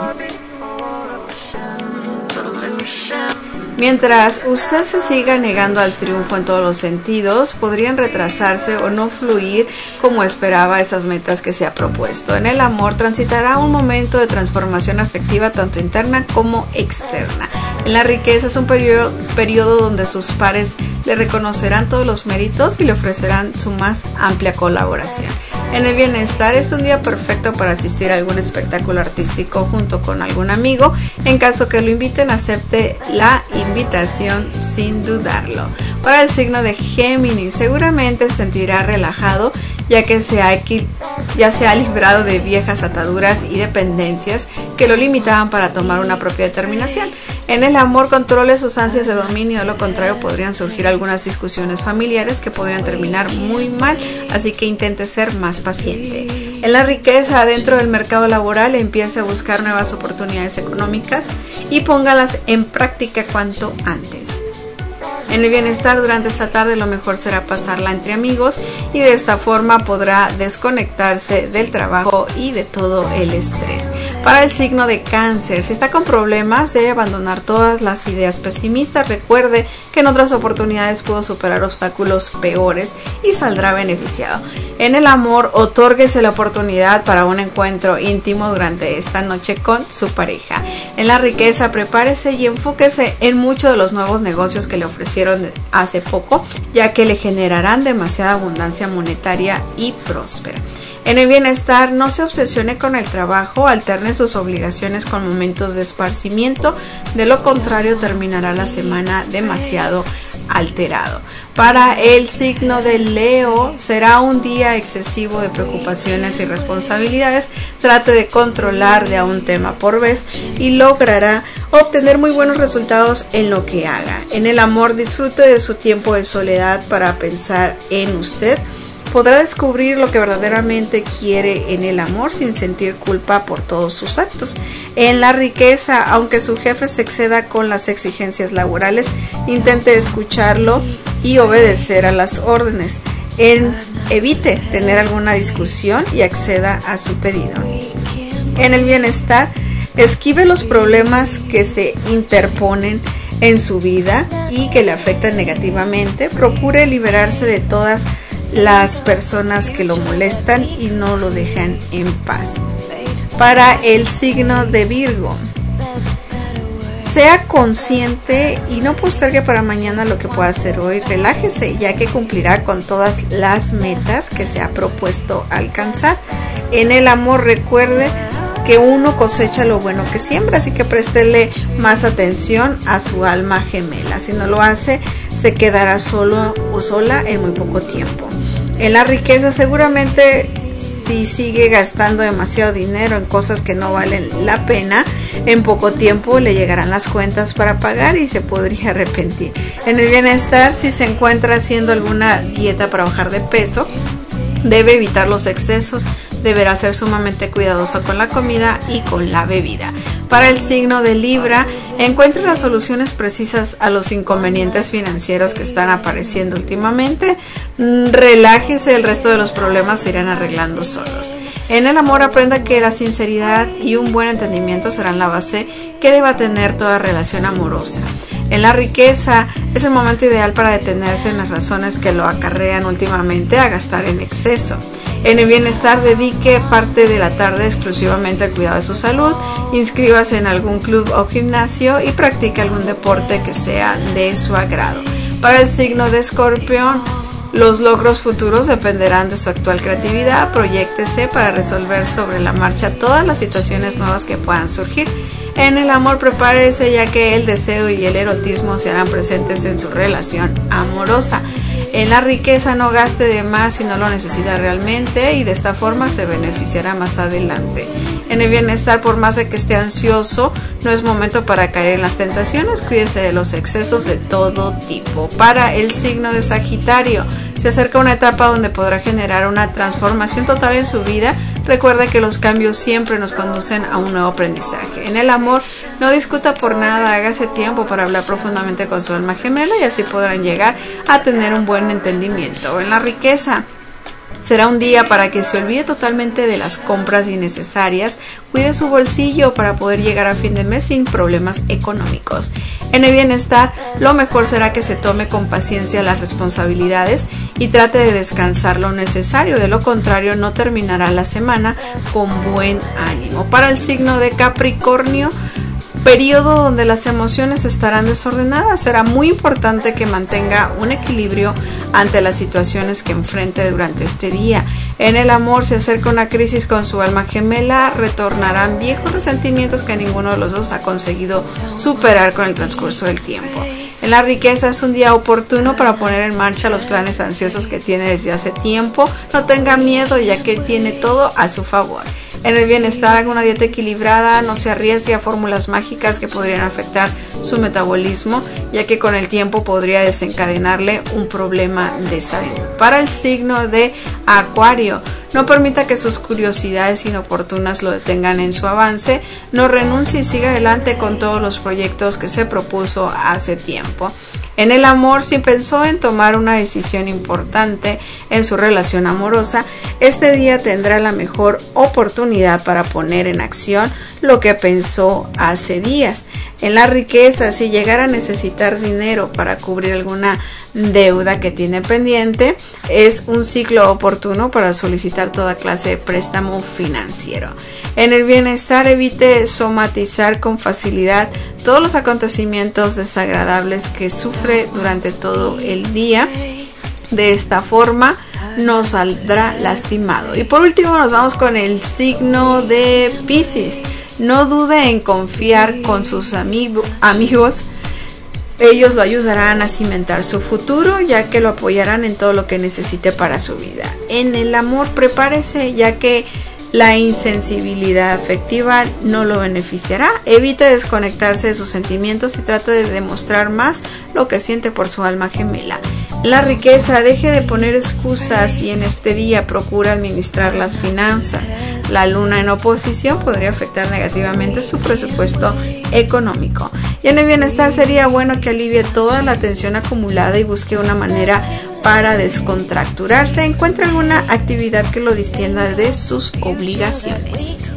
Mientras usted se siga negando al triunfo en todos los sentidos, podrían retrasarse o no fluir como esperaba esas metas que se ha propuesto. En el amor transitará un momento de transformación afectiva tanto interna como externa. En la riqueza es un periodo, periodo donde sus pares le reconocerán todos los méritos y le ofrecerán su más amplia colaboración. En el bienestar es un día perfecto para asistir a algún espectáculo artístico junto con algún amigo. En caso que lo inviten, acepte la invitación sin dudarlo. Para el signo de Géminis, seguramente se sentirá relajado ya que se ha, ya se ha librado de viejas ataduras y dependencias que lo limitaban para tomar una propia determinación. En el amor, controle sus ansias de dominio, de lo contrario podrían surgir algunas discusiones familiares que podrían terminar muy mal, así que intente ser más paciente. En la riqueza, dentro del mercado laboral, empiece a buscar nuevas oportunidades económicas y póngalas en práctica cuanto antes. En el bienestar, durante esta tarde lo mejor será pasarla entre amigos y de esta forma podrá desconectarse del trabajo y de todo el estrés. Para el signo de Cáncer, si está con problemas debe abandonar todas las ideas pesimistas. Recuerde que en otras oportunidades pudo superar obstáculos peores y saldrá beneficiado. En el amor, otórguese la oportunidad para un encuentro íntimo durante esta noche con su pareja. En la riqueza, prepárese y enfóquese en muchos de los nuevos negocios que le ofrecieron hace poco, ya que le generarán demasiada abundancia monetaria y próspera. En el bienestar, no se obsesione con el trabajo, alterne sus obligaciones con momentos de esparcimiento, de lo contrario terminará la semana demasiado alterado. Para el signo de Leo, será un día excesivo de preocupaciones y responsabilidades. Trate de controlar de a un tema por vez y logrará obtener muy buenos resultados en lo que haga. En el amor, disfrute de su tiempo de soledad para pensar en usted. Podrá descubrir lo que verdaderamente quiere en el amor sin sentir culpa por todos sus actos. En la riqueza, aunque su jefe se exceda con las exigencias laborales, intente escucharlo y obedecer a las órdenes. En, evite tener alguna discusión y acceda a su pedido. En el bienestar, esquive los problemas que se interponen en su vida y que le afectan negativamente. Procure liberarse de todas las personas que lo molestan y no lo dejan en paz. Para el signo de Virgo, sea consciente y no postergue para mañana lo que pueda hacer hoy. Relájese, ya que cumplirá con todas las metas que se ha propuesto alcanzar. En el amor, recuerde que uno cosecha lo bueno que siembra, así que préstele más atención a su alma gemela. Si no lo hace, se quedará solo o sola en muy poco tiempo. En la riqueza, seguramente si sigue gastando demasiado dinero en cosas que no valen la pena, en poco tiempo le llegarán las cuentas para pagar y se podría arrepentir. En el bienestar, si se encuentra haciendo alguna dieta para bajar de peso, debe evitar los excesos, deberá ser sumamente cuidadoso con la comida y con la bebida. Para el signo de Libra, encuentre las soluciones precisas a los inconvenientes financieros que están apareciendo últimamente. Relájese, el resto de los problemas se irán arreglando solos. En el amor, aprenda que la sinceridad y un buen entendimiento serán la base que deba tener toda relación amorosa. En la riqueza, es el momento ideal para detenerse en las razones que lo acarrean últimamente a gastar en exceso. En el bienestar, dedique parte de la tarde exclusivamente al cuidado de su salud, inscríbase en algún club o gimnasio y practique algún deporte que sea de su agrado. Para el signo de Escorpión, los logros futuros dependerán de su actual creatividad. Proyéctese para resolver sobre la marcha todas las situaciones nuevas que puedan surgir. En el amor, prepárese, ya que el deseo y el erotismo se harán presentes en su relación amorosa. En la riqueza, no gaste de más si no lo necesita realmente y de esta forma se beneficiará más adelante. En el bienestar, por más de que esté ansioso, no es momento para caer en las tentaciones. Cuídese de los excesos de todo tipo. Para el signo de Sagitario, se acerca una etapa donde podrá generar una transformación total en su vida. Recuerde que los cambios siempre nos conducen a un nuevo aprendizaje. En el amor, no discuta por nada, hágase tiempo para hablar profundamente con su alma gemela y así podrán llegar a tener un buen entendimiento. En la riqueza, será un día para que se olvide totalmente de las compras innecesarias. Cuide su bolsillo para poder llegar a fin de mes sin problemas económicos. En el bienestar, lo mejor será que se tome con paciencia las responsabilidades y trate de descansar lo necesario. De lo contrario, no terminará la semana con buen ánimo. Para el signo de Capricornio, periodo donde las emociones estarán desordenadas, será muy importante que mantenga un equilibrio ante las situaciones que enfrente durante este día. En el amor, se acerca una crisis con su alma gemela, retornarán viejos resentimientos que ninguno de los dos ha conseguido superar con el transcurso del tiempo. En la riqueza es un día oportuno para poner en marcha los planes ansiosos que tiene desde hace tiempo. No tenga miedo, ya que tiene todo a su favor. En el bienestar, alguna dieta equilibrada, no se arriesgue a fórmulas mágicas que podrían afectar su metabolismo, ya que con el tiempo podría desencadenarle un problema de salud. Para el signo de Acuario, no permita que sus curiosidades inoportunas lo detengan en su avance. No renuncie y siga adelante con todos los proyectos que se propuso hace tiempo. En el amor, si pensó en tomar una decisión importante en su relación amorosa, este día tendrá la mejor oportunidad para poner en acción lo que pensó hace días. En la riqueza, si llegara a necesitar dinero para cubrir alguna deuda que tiene pendiente, es un ciclo oportuno para solicitar toda clase de préstamo financiero. En el bienestar, evite somatizar con facilidad todos los acontecimientos desagradables que sufre durante todo el día. De esta forma no saldrá lastimado. Y por último nos vamos con el signo de Piscis. No dude en confiar con sus amigo, amigos. Ellos lo ayudarán a cimentar su futuro, ya que lo apoyarán en todo lo que necesite para su vida. En el amor, prepárese, ya que la insensibilidad afectiva no lo beneficiará. Evite desconectarse de sus sentimientos y trate de demostrar más lo que siente por su alma gemela. La riqueza, deje de poner excusas y en este día procura administrar las finanzas. La luna en oposición podría afectar negativamente su presupuesto económico. Y en el bienestar, sería bueno que alivie toda la tensión acumulada y busque una manera para descontracturarse. Encuentre alguna actividad que lo distienda de sus obligaciones.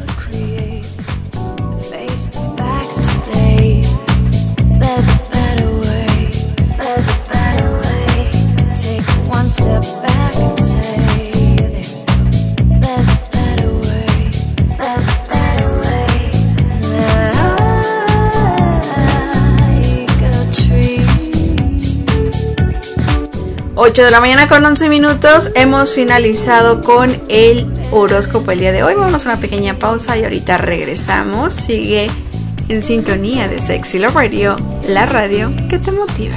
ocho de la mañana con once minutos, hemos finalizado con el horóscopo el día de hoy. Vamos a una pequeña pausa y ahorita regresamos. Sigue en sintonía de Sexy Love Radio, la radio que te motiva.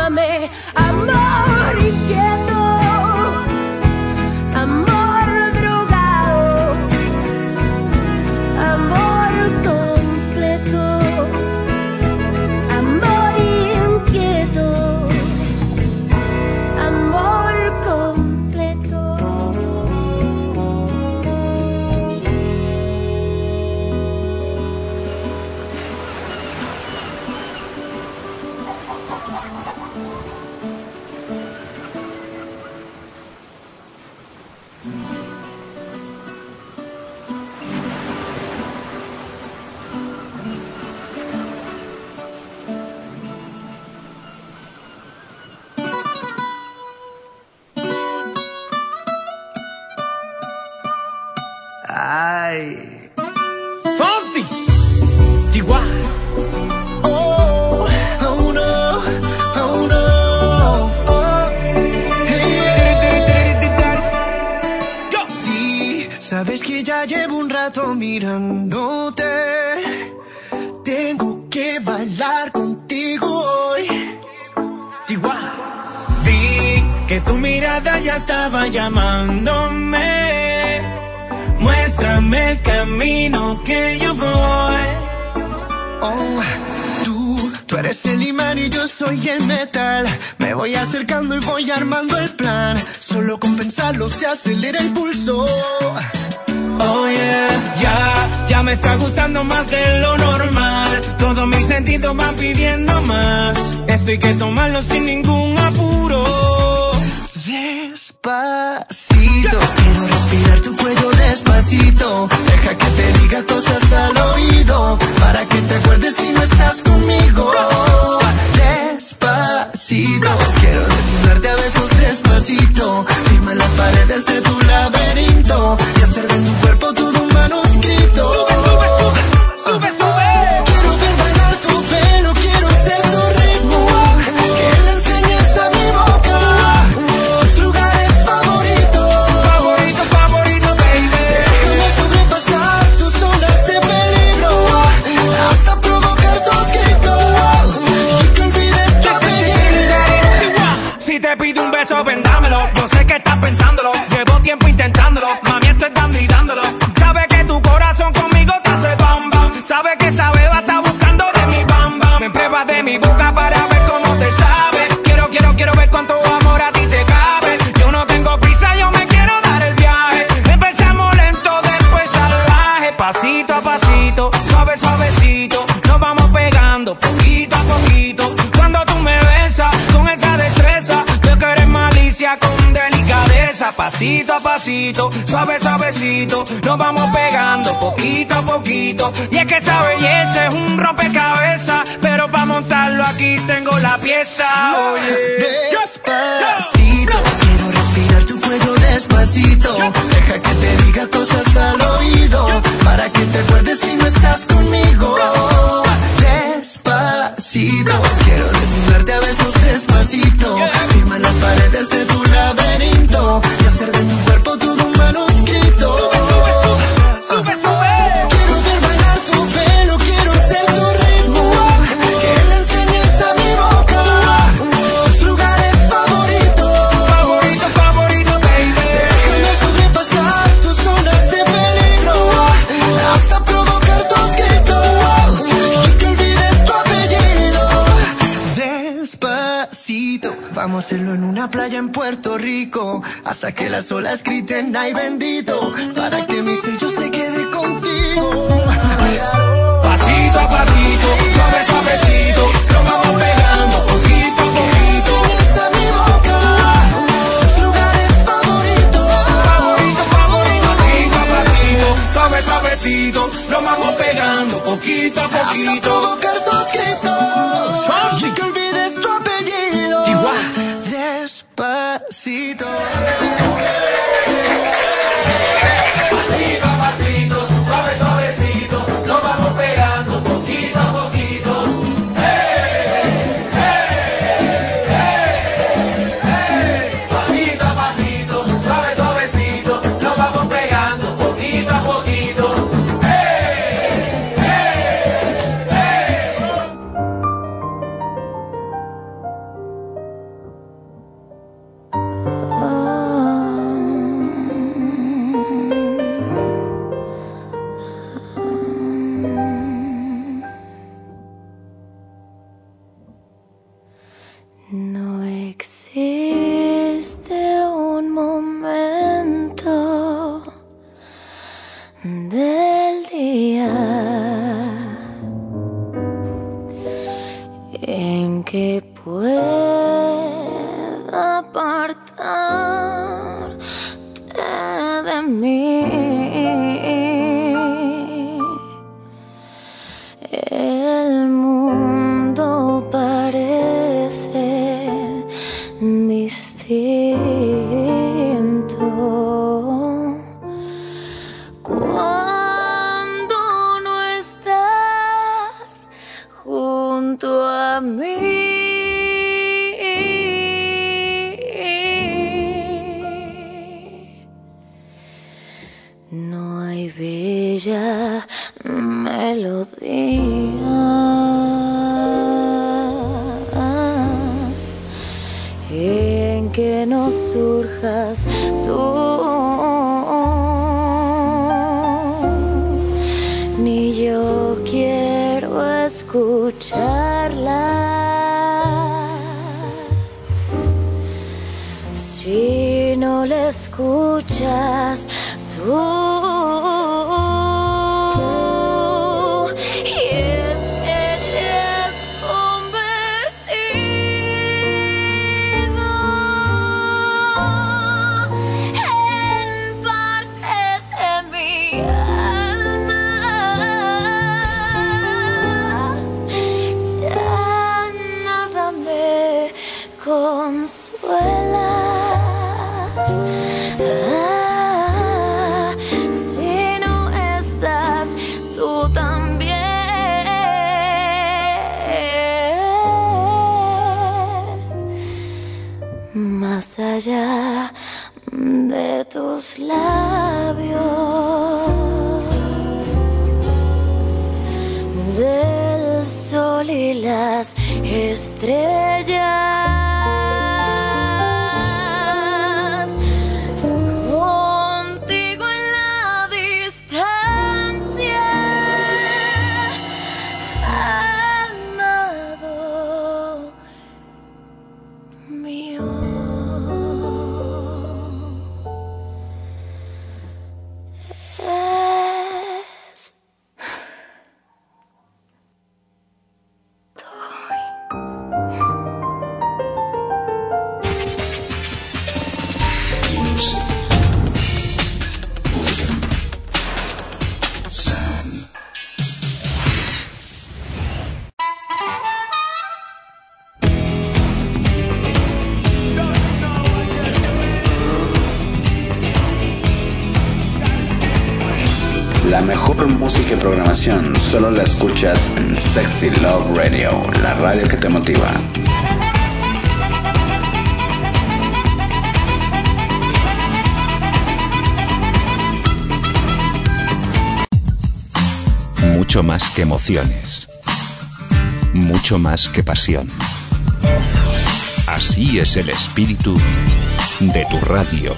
llámame amor inquieto, amor drogado, amor completo, amor inquieto, amor completo. Ay. Fonsi. Chihuahua. Oh, oh no, oh no. Oh. Hey. Go. Sí, sabes que ya llevo un rato mirándote. Tengo que bailar contigo hoy. Chihuahua. Vi que tu mirada ya estaba llamándome. Muéstrame el camino que yo voy. Oh, tú, tú eres el imán y yo soy el metal. Me voy acercando y voy armando el plan. Solo con pensarlo se acelera el pulso. Oh yeah, ya, ya me está gustando más de lo normal. Todos mis sentidos van pidiendo más. Esto hay que tomarlo sin ningún apuro. Despacito, quiero respirar tu cuello despacito. Deja que te diga cosas al oído, para que te acuerdes si no estás conmigo. Despacito, quiero desnudarte a besos despacito. Firma las paredes de tu laberinto y hacer de tu cuerpo todo un manuscrito. Sube, sube, sube, sube, sube. Quiero ver bailar tu pelo, quiero ser tu ritmo. Que le enseñes a mi boca tus lugares favoritos. Favorito, favorito, baby. Déjame sobrepasar tus zonas de peligro hasta provocar tus gritos y que olvides tu apellido. Si te pido un beso, vendámelo. Yo sé que estás pensándolo. Llevo tiempo intentándolo. Mami, estoy dando y dándolo. Sabe que tu corazón conmigo te hace bam bam. Sabe que esa beba está buscando de mi bam bam. Me pruebas de mi boca para ver cómo te sabe. Quiero, quiero, quiero ver cuánto amor a ti te cabe. Yo no tengo prisa, yo me quiero dar el viaje. Empezamos lento, después salvaje. Pasito a pasito, suave, suavecito. Nos vamos pegando poquito a poquito. Cuando tú me besas con esa destreza, yo que eres malicia con delicadeza. Pasito a pasito, suave, suavecito. Nos vamos pegando poquito a poquito. Y es que esa belleza es un rompecabezas, pero para montarlo aquí tengo la pieza. Oye, despacito, quiero respirar tu cuello despacito. Deja que te diga cosas al oído, para que te acuerdes si no estás conmigo. Despacito, quiero desnudarte a besos despacito. Firma las paredes de tu laberinto y hacer de tu cuerpo todo un manuscrito. Sube, sube, sube, sube, sube. Quiero ver bailar tu pelo, quiero ser tu ritmo. Que le enseñes a mi boca tus lugares favoritos. Favorito, favorito, baby. Déjame sobrepasar tus zonas de peligro hasta provocar tus gritos y que olvides tu apellido. Despacito, vamos a hacerlo en una playa en Puerto Rico, hasta que las olas griten ay bendito, para que mi sello se quede contigo. Pasito a pasito, suave, suavecito, lo vamos pegando poquito a poquito. Enseñas a mi boca tus lugares favoritos. Favorito, favorito. Pasito a pasito, suave, suavecito, lo vamos pegando poquito a poquito. Hasta provocar tus gritos y que olvides tu apellido. Despacito. Pasito a pasito, suave, suavecito, lo vamos pegando poquito a poquito. ¡Hey! ¡Hey! ¡Hey! ¡Hey! Pasito a pasito, suave, suavecito, lo vamos pegando poquito a poquito. ¡Hey! ¡Hey! ¡Hey! No existe un momento del día en que pueda apartarte de mí. El mundo parece distinto cuando no estás junto a mí. No hay bella melodía en que no surjas tú, ni yo quiero escucharla. Si no la escuchas tú. Más allá de tus labios, del sol y las estrellas, contigo en la distancia, amado mío. La mejor música y programación solo la escuchas en Sexy Love Radio, la radio que te motiva. Mucho más que emociones, mucho más que pasión. Así es el espíritu de tu radio.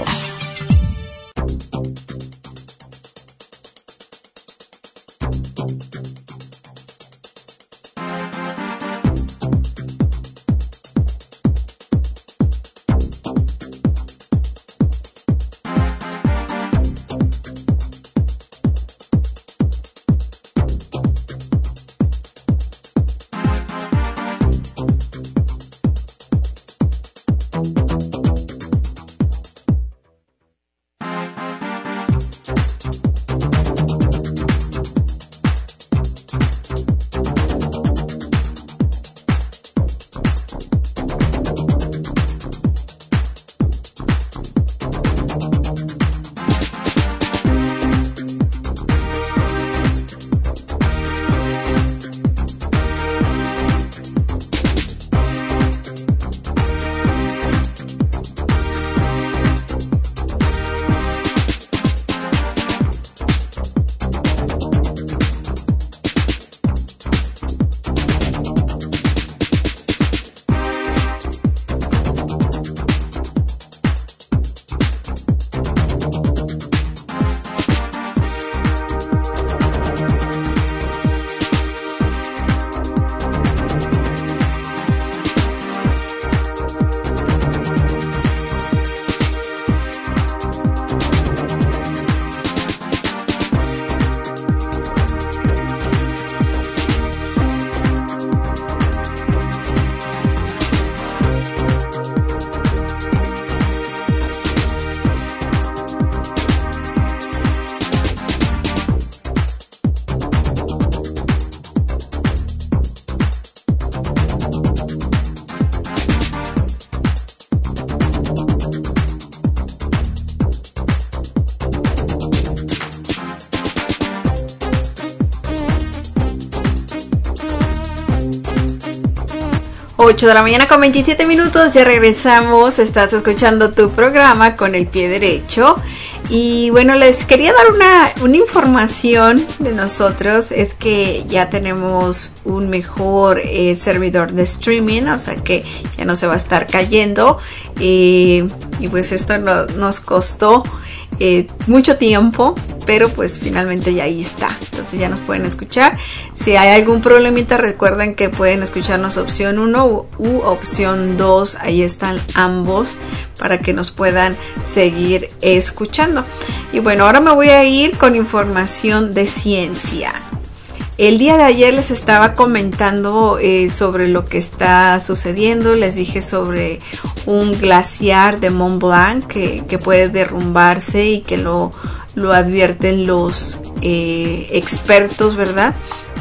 ocho de la mañana con veintisiete minutos, ya regresamos, estás escuchando tu programa Con el Pie Derecho. Y bueno, les quería dar una, una información de nosotros, es que ya tenemos un mejor eh, servidor de streaming, o sea que ya no se va a estar cayendo, eh, y pues esto no, nos costó eh, mucho tiempo, pero pues finalmente ya ahí está, entonces ya nos pueden escuchar. Si hay algún problemita, recuerden que pueden escucharnos opción uno u, u opción dos, ahí están ambos para que nos puedan seguir escuchando. Y bueno, ahora me voy a ir con información de ciencia. El día de ayer les estaba comentando eh, sobre lo que está sucediendo. Les dije sobre un glaciar de Mont Blanc que, que puede derrumbarse y que lo, lo advierten los eh, expertos, ¿verdad?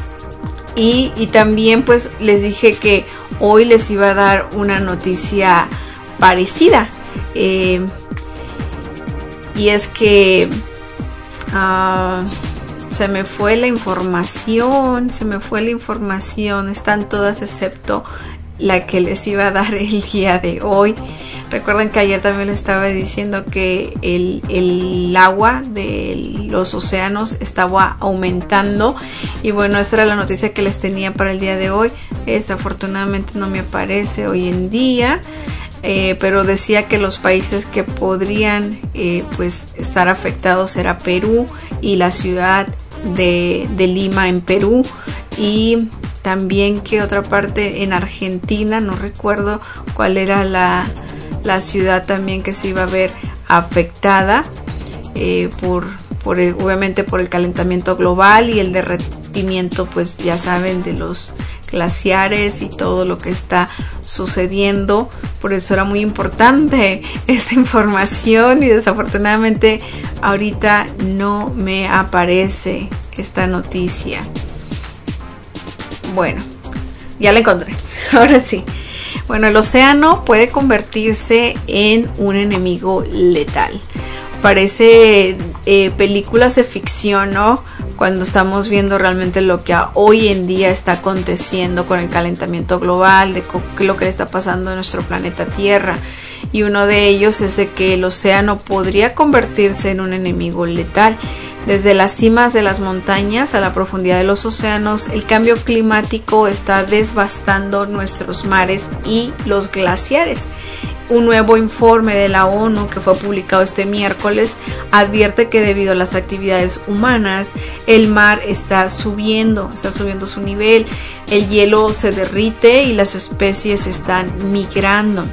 Y, y también pues les dije que hoy les iba a dar una noticia parecida. Eh, y es que uh, se me fue la información, se me fue la información, están todas excepto la que les iba a dar el día de hoy. Recuerden que ayer también les estaba diciendo que el, el agua de los océanos estaba aumentando, y bueno, esta era la noticia que les tenía para el día de hoy. Desafortunadamente no me aparece hoy en día. Eh, pero decía que los países que podrían eh, pues estar afectados era Perú y la ciudad de, de Lima en Perú, y también que otra parte en Argentina, no recuerdo cuál era la, la ciudad también que se iba a ver afectada eh, por, por el, obviamente por el calentamiento global y el derretimiento, pues ya saben, de los glaciares y todo lo que está sucediendo. Por eso era muy importante esta información, y desafortunadamente ahorita no me aparece esta noticia. Bueno, ya la encontré, ahora sí. Bueno, el océano puede convertirse en un enemigo letal. Parece eh, películas de ficción, ¿no? Cuando estamos viendo realmente lo que hoy en día está aconteciendo con el calentamiento global, de lo que le está pasando a nuestro planeta Tierra. Y uno de ellos es de que el océano podría convertirse en un enemigo letal. Desde las cimas de las montañas a la profundidad de los océanos, el cambio climático está devastando nuestros mares y los glaciares. Un nuevo informe de la ONU que fue publicado este miércoles advierte que debido a las actividades humanas, el mar está subiendo, está subiendo su nivel, el hielo se derrite y las especies están migrando.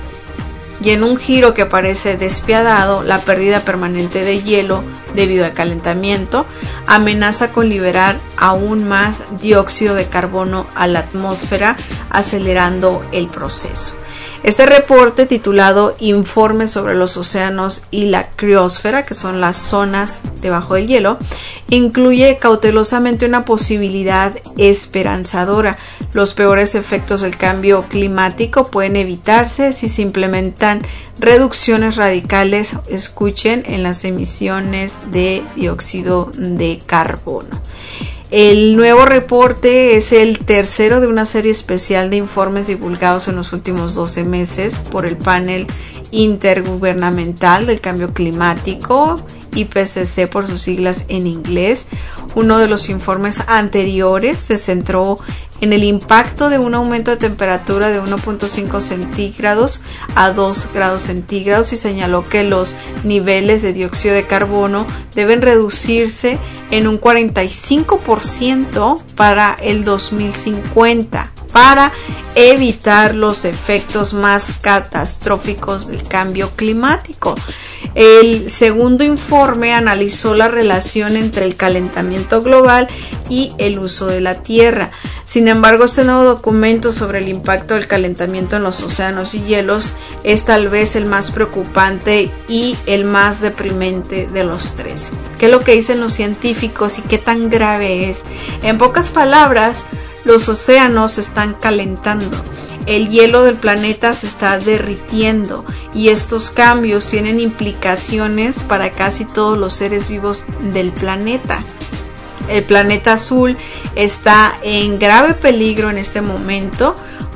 Y en un giro que parece despiadado, la pérdida permanente de hielo debido al calentamiento amenaza con liberar aún más dióxido de carbono a la atmósfera, acelerando el proceso. Este reporte, titulado Informe sobre los océanos y la criosfera, que son las zonas debajo del hielo, incluye cautelosamente una posibilidad esperanzadora. Los peores efectos del cambio climático pueden evitarse si se implementan reducciones radicales, escuchen, en las emisiones de dióxido de carbono. El nuevo reporte es el tercero de una serie especial de informes divulgados en los últimos doce meses por el Panel Intergubernamental del Cambio Climático, I P C C por sus siglas en inglés. Uno de los informes anteriores se centró en el impacto de un aumento de temperatura de uno punto cinco centígrados a dos grados centígrados y señaló que los niveles de dióxido de carbono deben reducirse en un cuarenta y cinco por ciento para el dos mil cincuenta para evitar los efectos más catastróficos del cambio climático. El segundo informe analizó la relación entre el calentamiento global y el uso de la tierra. Sin embargo, este nuevo documento sobre el impacto del calentamiento en los océanos y hielos es tal vez el más preocupante y el más deprimente de los tres. ¿Qué es lo que dicen los científicos y qué tan grave es? En pocas palabras, los océanos se están calentando. El hielo del planeta se está derritiendo y estos cambios tienen implicaciones para casi todos los seres vivos del planeta. El planeta azul está en grave peligro en este momento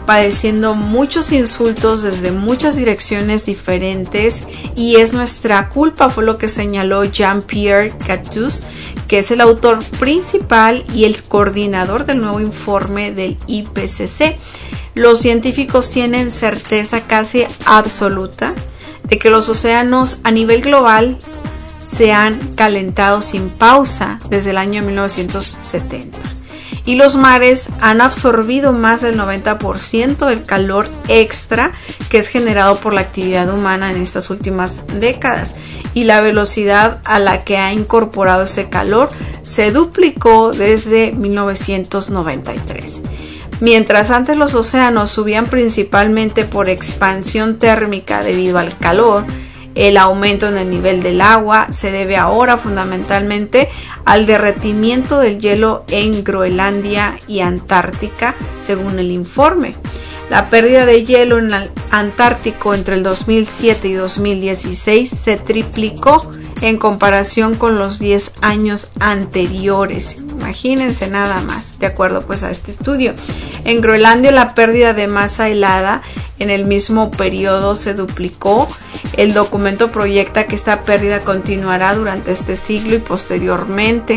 padeciendo muchos insultos desde muchas direcciones diferentes, y es nuestra culpa, fue lo que señaló Jean-Pierre Catus, que es el autor principal y el coordinador del nuevo informe del I P C C. Los científicos tienen certeza casi absoluta de que los océanos a nivel global se han calentado sin pausa desde el año mil novecientos setenta. Y los mares han absorbido más del noventa por ciento del calor extra que es generado por la actividad humana en estas últimas décadas. Y la velocidad a la que ha incorporado ese calor se duplicó desde mil novecientos noventa y tres. Mientras antes los océanos subían principalmente por expansión térmica debido al calor, el aumento en el nivel del agua se debe ahora fundamentalmente al derretimiento del hielo en Groenlandia y Antártica, según el informe. La pérdida de hielo en el Antártico entre el dos mil siete y dos mil dieciséis se triplicó en comparación con los diez años anteriores. Imagínense nada más, de acuerdo pues a este estudio. En Groenlandia la pérdida de masa helada en el mismo periodo se duplicó. El documento proyecta que esta pérdida continuará durante este siglo y posteriormente.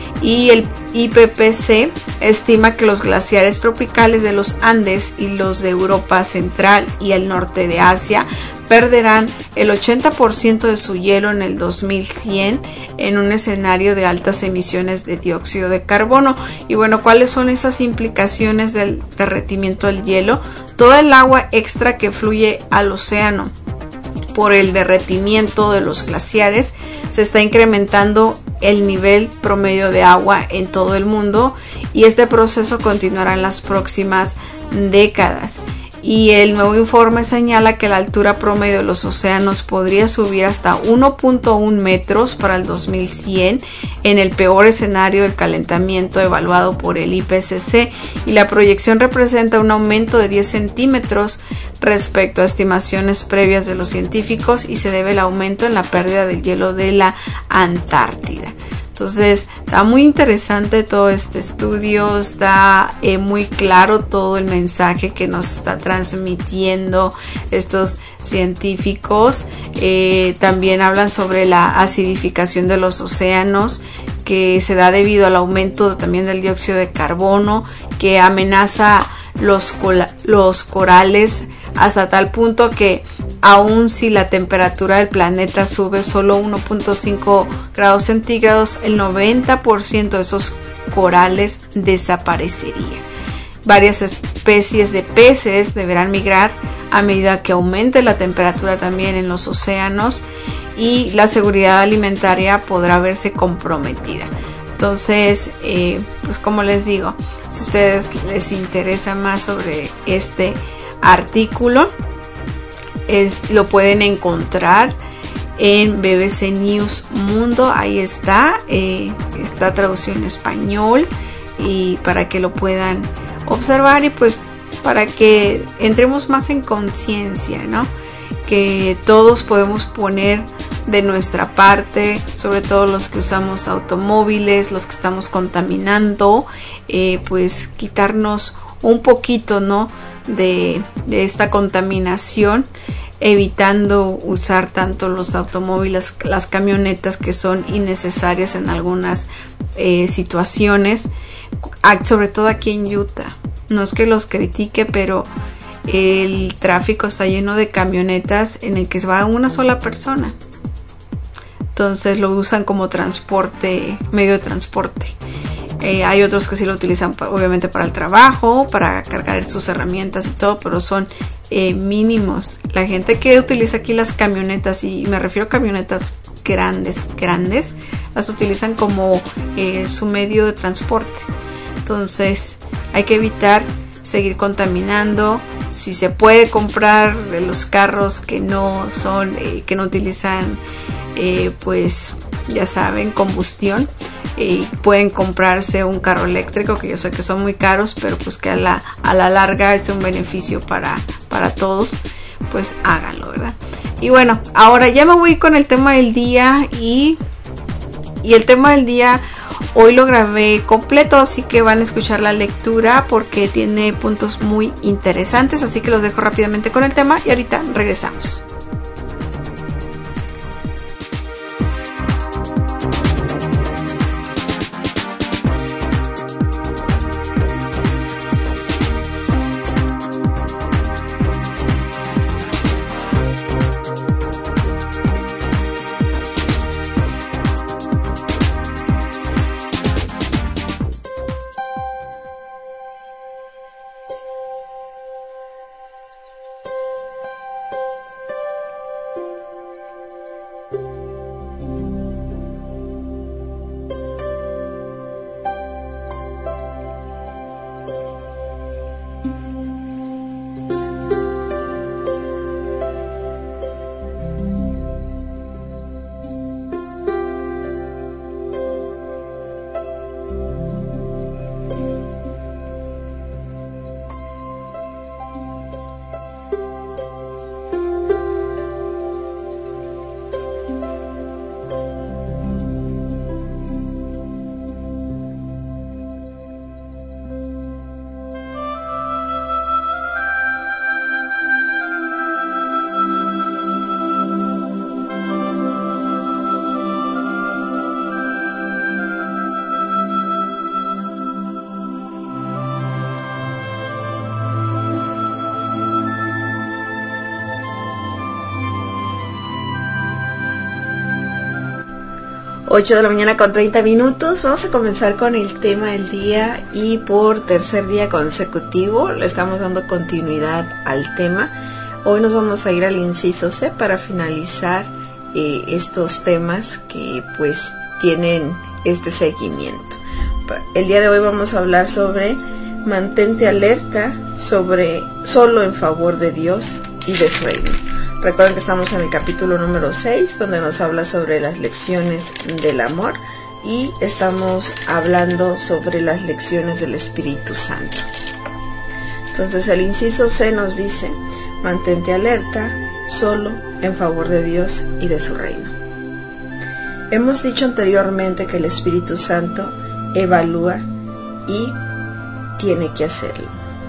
Y el I P C C estima que los glaciares tropicales de los Andes y los de Europa Central y el norte de Asia perderán el ochenta por ciento de su hielo en el dos mil cien en un escenario de altas emisiones de dióxido de carbono. Y bueno, ¿cuáles son esas implicaciones del derretimiento del hielo? Toda el agua extra que fluye al océano por el derretimiento de los glaciares se está incrementando el nivel promedio de agua en todo el mundo, y este proceso continuará en las próximas décadas. Y el nuevo informe señala que la altura promedio de los océanos podría subir hasta uno punto uno metros para el dos mil cien en el peor escenario del calentamiento evaluado por el I P C C, y la proyección representa un aumento de diez centímetros respecto a estimaciones previas de los científicos, y se debe al aumento en la pérdida del hielo de la Antártida. Entonces está muy interesante todo este estudio, está eh, muy claro todo el mensaje que nos está transmitiendo estos científicos. Eh, también hablan sobre la acidificación de los océanos, que se da debido al aumento también del dióxido de carbono, que amenaza los, los corales hasta tal punto que aun si la temperatura del planeta sube solo uno punto cinco grados centígrados, el noventa por ciento de esos corales desaparecería. Varias especies de peces deberán migrar a medida que aumente la temperatura también en los océanos, y la seguridad alimentaria podrá verse comprometida. Entonces, eh, pues como les digo, si a ustedes les interesa más sobre este artículo, es, lo pueden encontrar en B B C News Mundo. Ahí está, eh, está traducido en español, y para que lo puedan observar, y pues para que entremos más en conciencia, ¿no? Que todos podemos poner de nuestra parte, sobre todo los que usamos automóviles, los que estamos contaminando, eh, pues quitarnos un poquito, ¿no? de, de esta contaminación, evitando usar tanto los automóviles, las camionetas, que son innecesarias en algunas eh, situaciones, sobre todo aquí en Utah. No es que los critique, pero el tráfico está lleno de camionetas en el que va una sola persona. Entonces lo usan como transporte, medio de transporte. Eh, hay otros que sí lo utilizan obviamente para el trabajo, para cargar sus herramientas y todo, pero son eh, mínimos. La gente que utiliza aquí las camionetas, y me refiero a camionetas grandes, grandes, las utilizan como eh, su medio de transporte. Entonces hay que evitar seguir contaminando. Si se puede comprar de los carros que no son, eh, que no utilizan eh, pues ya saben, combustión, y pueden comprarse un carro eléctrico, que yo sé que son muy caros, pero pues que a la, a la larga es un beneficio para, para todos, pues háganlo, ¿verdad? Y bueno, ahora ya me voy con el tema del día, y, y el tema del día Hoy lo grabé completo, así que van a escuchar la lectura porque tiene puntos muy interesantes, así que los dejo rápidamente con el tema y ahorita regresamos. ocho de la mañana con treinta minutos. Vamos a comenzar con el tema del día y por tercer día consecutivo le estamos dando continuidad al tema. Hoy nos vamos a ir al inciso C para finalizar eh, estos temas que pues tienen este seguimiento. El día de hoy vamos a hablar sobre mantente alerta, sobre solo en favor de Dios y de su reino. Recuerden que estamos en el capítulo número seis, donde nos habla sobre las lecciones del amor y estamos hablando sobre las lecciones del Espíritu Santo. Entonces el inciso C nos dice, mantente alerta, solo en favor de Dios y de su reino. Hemos dicho anteriormente que el Espíritu Santo evalúa y tiene que hacerlo.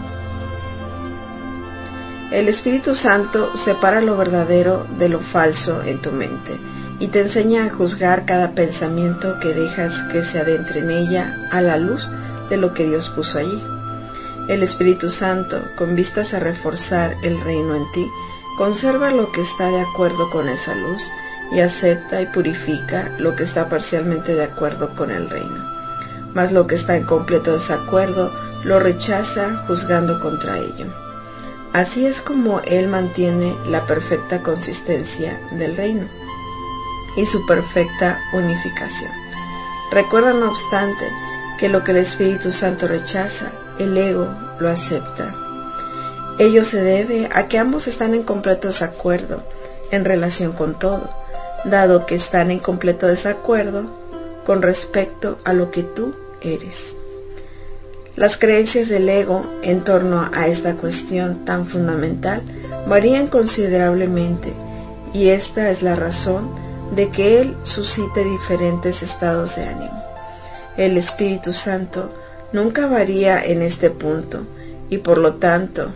El Espíritu Santo separa lo verdadero de lo falso en tu mente y te enseña a juzgar cada pensamiento que dejas que se adentre en ella a la luz de lo que Dios puso allí. El Espíritu Santo, con vistas a reforzar el reino en ti, conserva lo que está de acuerdo con esa luz y acepta y purifica lo que está parcialmente de acuerdo con el reino. Mas lo que está en completo desacuerdo lo rechaza juzgando contra ello. Así es como Él mantiene la perfecta consistencia del reino y su perfecta unificación. Recuerda, no obstante, que lo que el Espíritu Santo rechaza, el ego lo acepta. Ello se debe a que ambos están en completo desacuerdo en relación con todo, dado que están en completo desacuerdo con respecto a lo que tú eres. Las creencias del ego en torno a esta cuestión tan fundamental varían considerablemente y esta es la razón de que él suscite diferentes estados de ánimo. El Espíritu Santo nunca varía en este punto y por lo tanto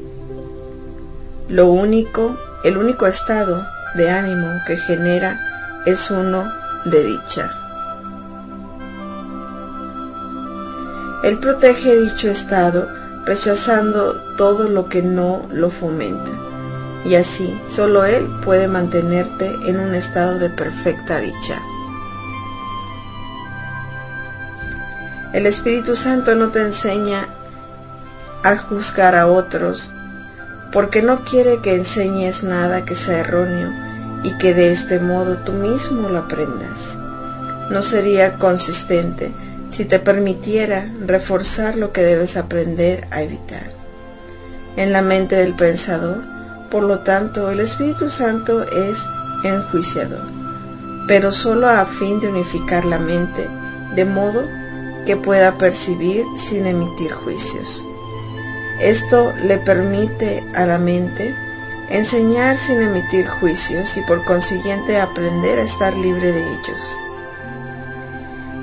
lo único, el único estado de ánimo que genera es uno de dicha. Él protege dicho estado, rechazando todo lo que no lo fomenta, y así solo Él puede mantenerte en un estado de perfecta dicha. El Espíritu Santo no te enseña a juzgar a otros, porque no quiere que enseñes nada que sea erróneo y que de este modo tú mismo lo aprendas. No sería consistente si te permitiera reforzar lo que debes aprender a evitar. En la mente del pensador, por lo tanto, el Espíritu Santo es enjuiciador, pero solo a fin de unificar la mente, de modo que pueda percibir sin emitir juicios. Esto le permite a la mente enseñar sin emitir juicios y por consiguiente aprender a estar libre de ellos.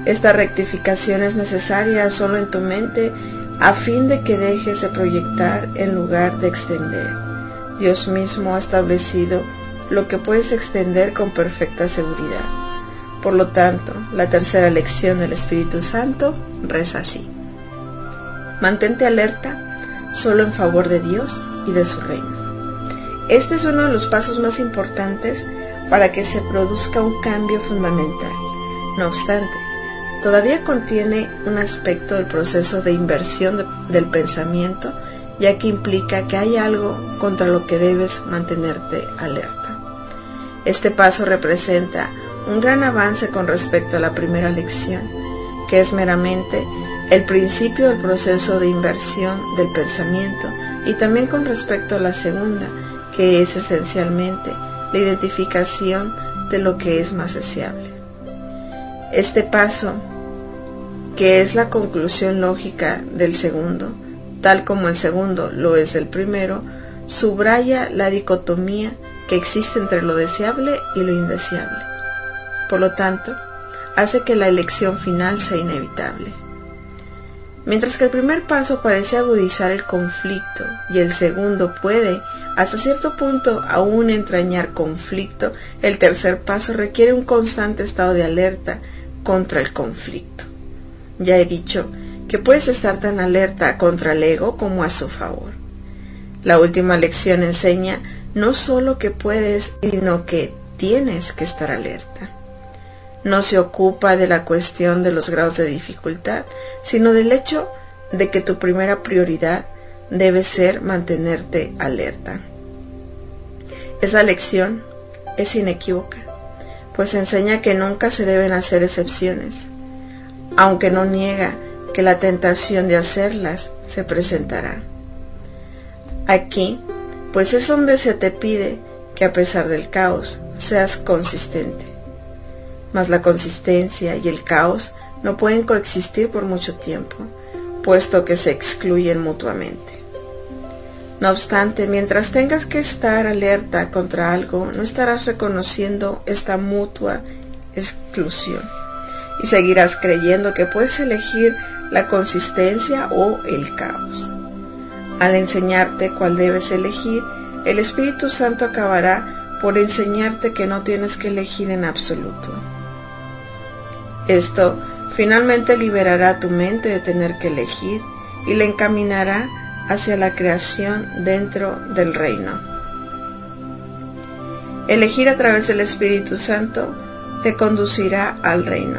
Esta rectificación es necesaria solo en tu mente a fin de que dejes de proyectar en lugar de extender. Dios mismo ha establecido lo que puedes extender con perfecta seguridad. Por lo tanto, la tercera lección del Espíritu Santo reza así: mantente alerta solo en favor de Dios y de su reino. Este es uno de los pasos más importantes para que se produzca un cambio fundamental. No obstante, todavía contiene un aspecto del proceso de inversión de, del pensamiento, ya que implica que hay algo contra lo que debes mantenerte alerta. Este paso representa un gran avance con respecto a la primera lección, que es meramente el principio del proceso de inversión del pensamiento, y también con respecto a la segunda, que es esencialmente la identificación de lo que es más deseable. Este paso, que es la conclusión lógica del segundo, tal como el segundo lo es del primero, subraya la dicotomía que existe entre lo deseable y lo indeseable. Por lo tanto, hace que la elección final sea inevitable. Mientras que el primer paso parece agudizar el conflicto y el segundo puede, hasta cierto punto, aún entrañar conflicto, el tercer paso requiere un constante estado de alerta contra el conflicto. Ya he dicho que puedes estar tan alerta contra el ego como a su favor. La última lección enseña no solo que puedes, sino que tienes que estar alerta. No se ocupa de la cuestión de los grados de dificultad, sino del hecho de que tu primera prioridad debe ser mantenerte alerta. Esa lección es inequívoca, pues enseña que nunca se deben hacer excepciones, aunque no niega que la tentación de hacerlas se presentará. Aquí, pues es donde se te pide que a pesar del caos seas consistente. Mas la consistencia y el caos no pueden coexistir por mucho tiempo, puesto que se excluyen mutuamente. No obstante, mientras tengas que estar alerta contra algo, no estarás reconociendo esta mutua exclusión y seguirás creyendo que puedes elegir la consistencia o el caos. Al enseñarte cuál debes elegir, el Espíritu Santo acabará por enseñarte que no tienes que elegir en absoluto. Esto finalmente liberará tu mente de tener que elegir y la encaminará hacia la creación dentro del reino. Elegir a través del Espíritu Santo te conducirá al reino.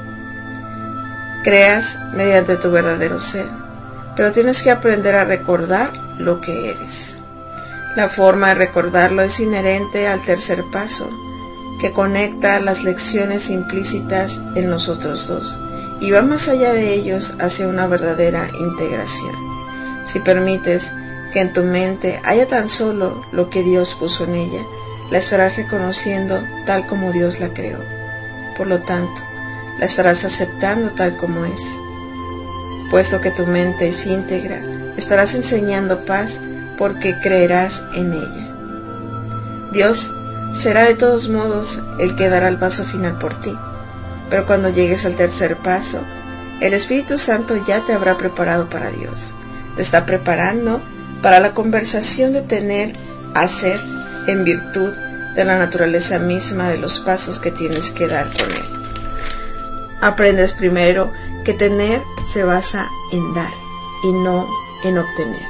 Creas mediante tu verdadero ser, pero tienes que aprender a recordar lo que eres. La forma de recordarlo es inherente al tercer paso, que conecta las lecciones implícitas en los otros dos y va más allá de ellos hacia una verdadera integración. Si permites que en tu mente haya tan solo lo que Dios puso en ella, la estarás reconociendo tal como Dios la creó. Por lo tanto, la estarás aceptando tal como es. Puesto que tu mente es íntegra, estarás enseñando paz porque creerás en ella. Dios será de todos modos el que dará el paso final por ti, pero cuando llegues al tercer paso, el Espíritu Santo ya te habrá preparado para Dios. Te está preparando para la conversación de tener a ser en virtud de la naturaleza misma de los pasos que tienes que dar con Él. Aprendes primero que tener se basa en dar y no en obtener.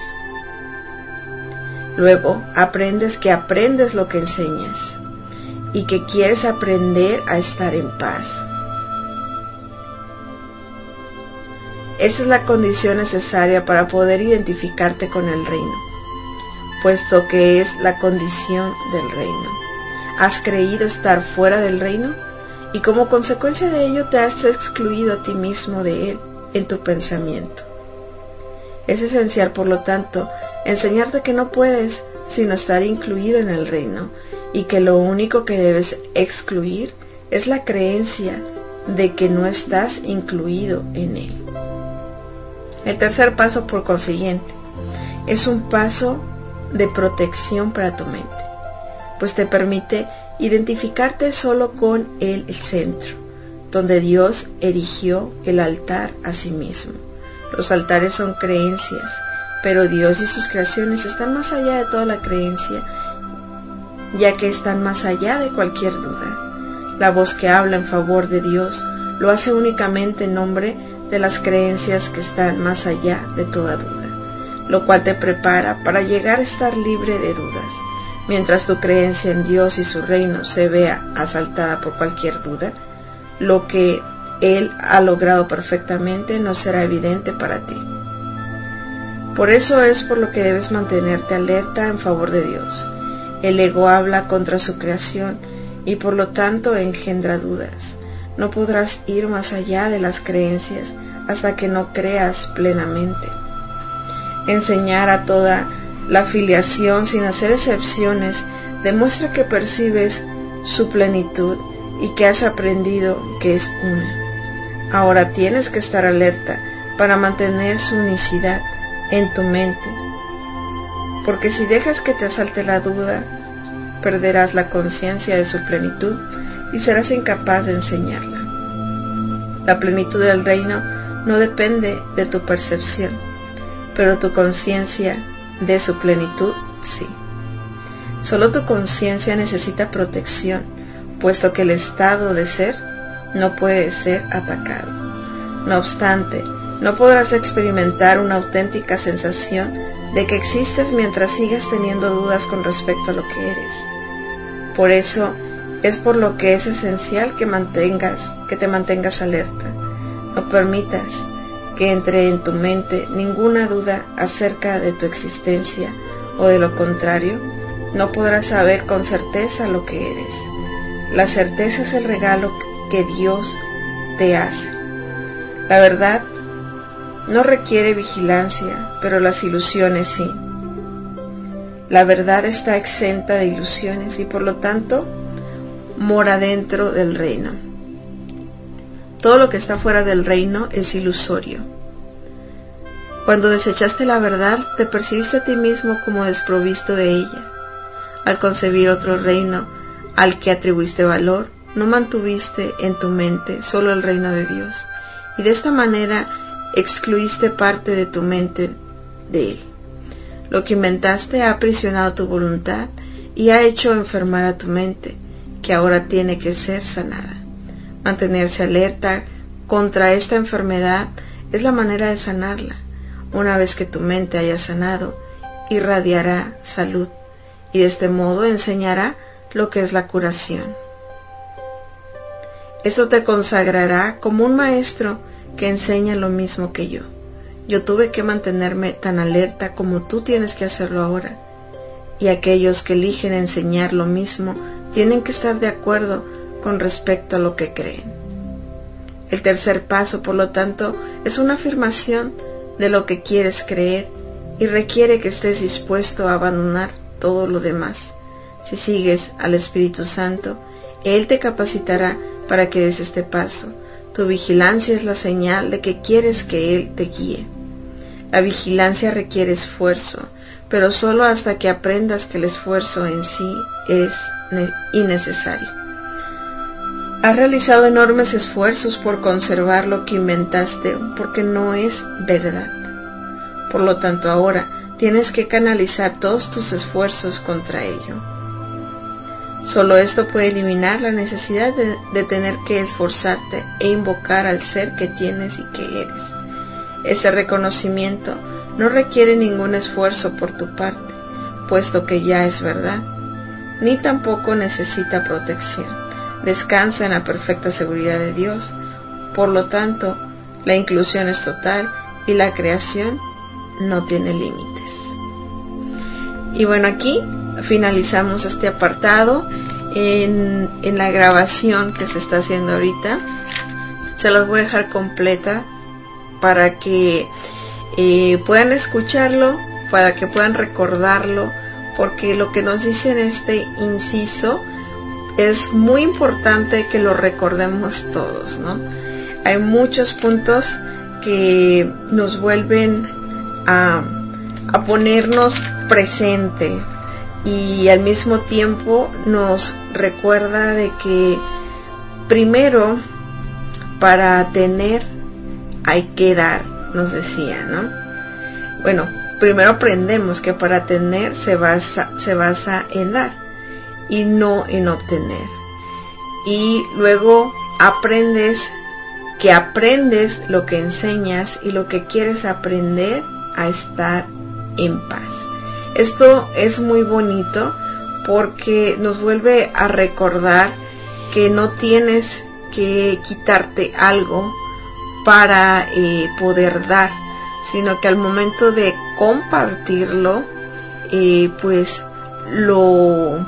Luego aprendes que aprendes lo que enseñas y que quieres aprender a estar en paz. Esa es la condición necesaria para poder identificarte con el reino, puesto que es la condición del reino. Has creído estar fuera del reino y como consecuencia de ello te has excluido a ti mismo de él en tu pensamiento. Es esencial, por lo tanto, enseñarte que no puedes sino estar incluido en el reino y que lo único que debes excluir es la creencia de que no estás incluido en él. El tercer paso, por consiguiente, es un paso de protección para tu mente, pues te permite identificarte solo con el centro. donde Dios erigió el altar a sí mismo. Los altares son creencias, pero Dios y sus creaciones están más allá de toda la creencia, ya que están más allá de cualquier duda. La voz que habla en favor de Dios lo hace únicamente en nombre de las creencias que están más allá de toda duda, lo cual te prepara para llegar a estar libre de dudas. Mientras tu creencia en Dios y su reino se vea asaltada por cualquier duda, lo que Él ha logrado perfectamente no será evidente para ti. Por eso es por lo que debes mantenerte alerta en favor de Dios. El ego habla contra su creación y por lo tanto engendra dudas. No podrás ir más allá de las creencias hasta que no creas plenamente. Enseñar a toda la filiación sin hacer excepciones demuestra que percibes su plenitud y que has aprendido que es una. Ahora tienes que estar alerta para mantener su unicidad en tu mente, porque si dejas que te asalte la duda, perderás la conciencia de su plenitud y serás incapaz de enseñarla. La plenitud del reino no depende de tu percepción, pero tu conciencia de su plenitud sí. Solo tu conciencia necesita protección, puesto que el estado de ser no puede ser atacado. No obstante, no podrás experimentar una auténtica sensación de que existes mientras sigas teniendo dudas con respecto a lo que eres. Por eso es por lo que es esencial que mantengas, que te mantengas alerta. No permitas que entre en tu mente ninguna duda acerca de tu existencia, o de lo contrario, no podrás saber con certeza lo que eres. La certeza es el regalo que Dios te hace. La verdad no requiere vigilancia, pero las ilusiones sí. La verdad está exenta de ilusiones y por lo tanto mora dentro del reino. Todo lo que está fuera del reino es ilusorio. Cuando desechaste la verdad, te percibiste a ti mismo como desprovisto de ella. Al concebir otro reino al que atribuiste valor, no mantuviste en tu mente solo el reino de Dios, y de esta manera excluiste parte de tu mente de él. Lo que inventaste ha aprisionado tu voluntad y ha hecho enfermar a tu mente, que ahora tiene que ser sanada. Mantenerse alerta contra esta enfermedad es la manera de sanarla. Una vez que tu mente haya sanado, irradiará salud y de este modo enseñará lo que es la curación. Esto te consagrará como un maestro que enseña lo mismo que yo. Yo tuve que mantenerme tan alerta como tú tienes que hacerlo ahora, y aquellos que eligen enseñar lo mismo tienen que estar de acuerdo con respecto a lo que creen. El tercer paso, por lo tanto, es una afirmación de lo que quieres creer y requiere que estés dispuesto a abandonar todo lo demás. Si sigues al Espíritu Santo, Él te capacitará para que des este paso. Tu vigilancia es la señal de que quieres que Él te guíe. La vigilancia requiere esfuerzo, pero solo hasta que aprendas que el esfuerzo en sí es innecesario. Has realizado enormes esfuerzos por conservar lo que inventaste porque no es verdad. Por lo tanto, ahora tienes que canalizar todos tus esfuerzos contra ello. Solo esto puede eliminar la necesidad de, de tener que esforzarte e invocar al ser que tienes y que eres. Ese reconocimiento no requiere ningún esfuerzo por tu parte, puesto que ya es verdad, ni tampoco necesita protección. Descansa en la perfecta seguridad de Dios. Por lo tanto, la inclusión es total y la creación no tiene límites. Y bueno, aquí finalizamos este apartado en, en la grabación que se está haciendo ahorita. Se las voy a dejar completa para que eh, puedan escucharlo, para que puedan recordarlo, porque lo que nos dice en este inciso es muy importante que lo recordemos todos, ¿no? Hay muchos puntos que nos vuelven a, a ponernos presente y al mismo tiempo nos recuerda de que primero para tener hay que dar, nos decía, ¿no? Bueno, primero aprendemos que para tener se basa, se basa en dar y no en obtener. Y luego aprendes que aprendes lo que enseñas y lo que quieres aprender a estar en paz. Esto es muy bonito porque nos vuelve a recordar que no tienes que quitarte algo para eh, poder dar, sino que al momento de compartirlo, eh, pues lo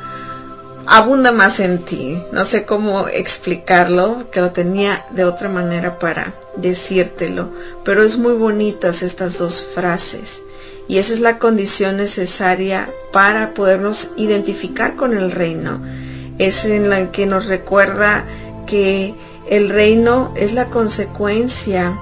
abunda más en ti. No sé cómo explicarlo, que lo tenía de otra manera para decírtelo, pero es muy bonitas estas dos frases. Y esa es la condición necesaria para podernos identificar con el reino. Es en la que nos recuerda que el reino es la consecuencia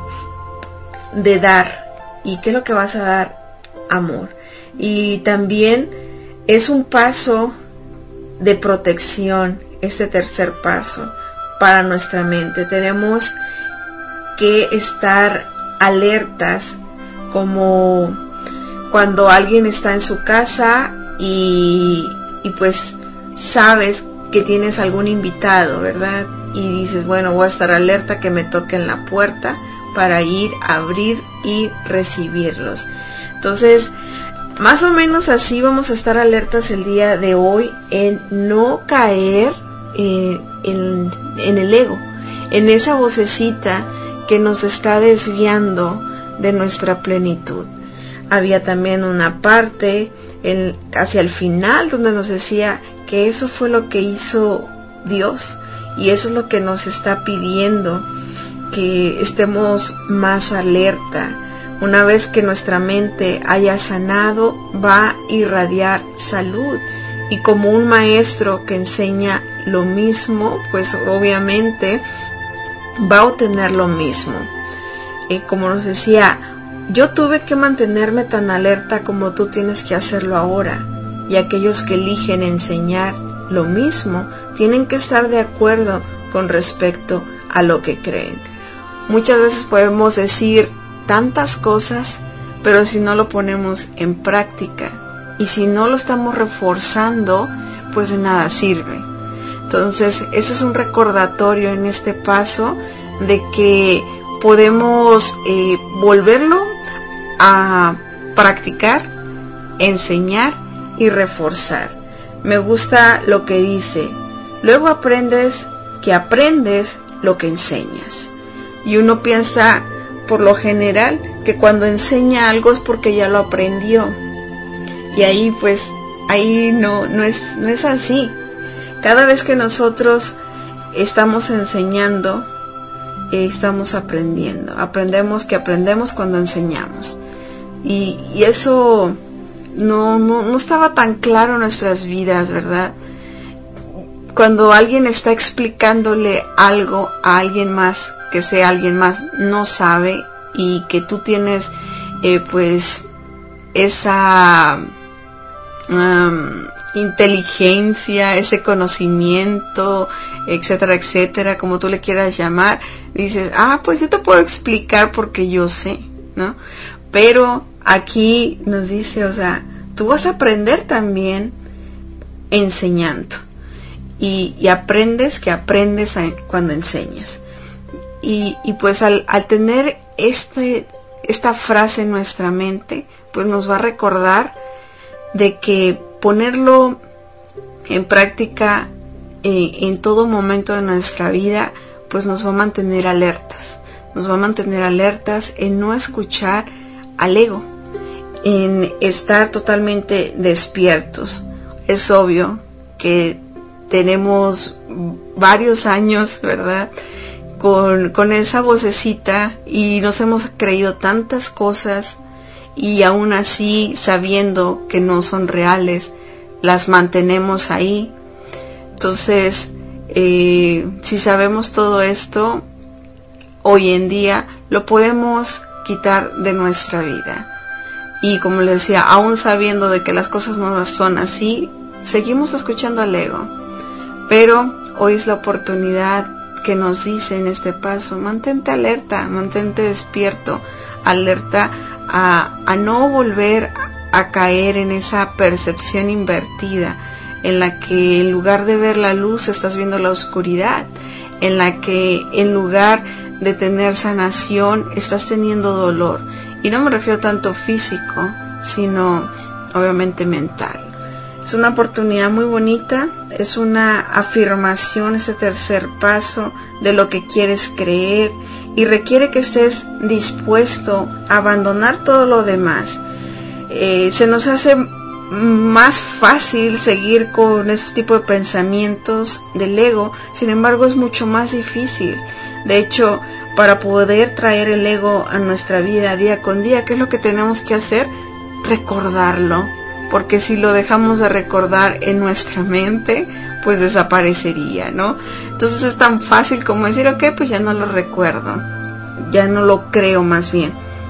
de dar. ¿Y qué es lo que vas a dar? Amor. Y también es un paso de protección, este tercer paso para nuestra mente. Tenemos que estar alertas, como cuando alguien está en su casa y, y pues sabes que tienes algún invitado, ¿verdad? Y dices, bueno, voy a estar alerta que me toquen la puerta para ir a abrir y recibirlos. Entonces, más o menos así vamos a estar alertas el día de hoy en no caer eh, en, en el ego, en esa vocecita que nos está desviando de nuestra plenitud. Había también una parte en, hacia el final donde nos decía que eso fue lo que hizo Dios y eso es lo que nos está pidiendo, que estemos más alerta. Una vez que nuestra mente haya sanado, va a irradiar salud. Y como un maestro que enseña lo mismo, pues obviamente va a obtener lo mismo. Y como nos decía, yo tuve que mantenerme tan alerta como tú tienes que hacerlo ahora. Y aquellos que eligen enseñar lo mismo tienen que estar de acuerdo con respecto a lo que creen. Muchas veces podemos decir tantas cosas, pero si no lo ponemos en práctica y si no lo estamos reforzando, pues de nada sirve. Entonces, ese es un recordatorio en este paso de que podemos eh, volverlo a practicar, enseñar y reforzar. Me gusta lo que dice, luego aprendes que aprendes lo que enseñas. Y uno piensa por lo general que cuando enseña algo es porque ya lo aprendió, y ahí pues ahí no, no es, no es así. Cada vez que nosotros estamos enseñando, eh, estamos aprendiendo. Aprendemos que aprendemos cuando enseñamos, y, y eso no, no, no estaba tan claro en nuestras vidas, ¿verdad? Cuando alguien está explicándole algo a alguien más, que sea alguien más no sabe, y que tú tienes eh, pues esa um, inteligencia, ese conocimiento, etcétera, etcétera, como tú le quieras llamar, dices, ah, pues yo te puedo explicar porque yo sé, ¿no? Pero aquí nos dice, o sea, tú vas a aprender también enseñando, y, y aprendes que aprendes a, cuando enseñas. Y, y pues al, al tener este, esta frase en nuestra mente, pues nos va a recordar de que ponerlo en práctica eh, en todo momento de nuestra vida, pues nos va a mantener alertas. Nos va a mantener alertas en no escuchar al ego, en estar totalmente despiertos. Es obvio que tenemos varios años, ¿verdad?, Con, con esa vocecita, y nos hemos creído tantas cosas, y aún así, sabiendo que no son reales, las mantenemos ahí. Entonces, eh, si sabemos todo esto, hoy en día lo podemos quitar de nuestra vida. Y como les decía, aún sabiendo de que las cosas no son así, seguimos escuchando al ego. Pero hoy es la oportunidad que nos dice en este paso: mantente alerta, mantente despierto, alerta a, a no volver a caer en esa percepción invertida, en la que en lugar de ver la luz estás viendo la oscuridad, en la que en lugar de tener sanación estás teniendo dolor. Y no me refiero tanto físico, sino obviamente mental. Es una oportunidad muy bonita, es una afirmación, este tercer paso de lo que quieres creer, y requiere que estés dispuesto a abandonar todo lo demás. Eh, se nos hace más fácil seguir con este tipo de pensamientos del ego, sin embargo es mucho más difícil. De hecho, para poder traer el ego a nuestra vida día con día, ¿qué es lo que tenemos que hacer? Recordarlo, porque si lo dejamos de recordar en nuestra mente, pues desaparecería, ¿no? Entonces es tan fácil como decir, ok, pues ya no lo recuerdo, ya no lo creo más bien.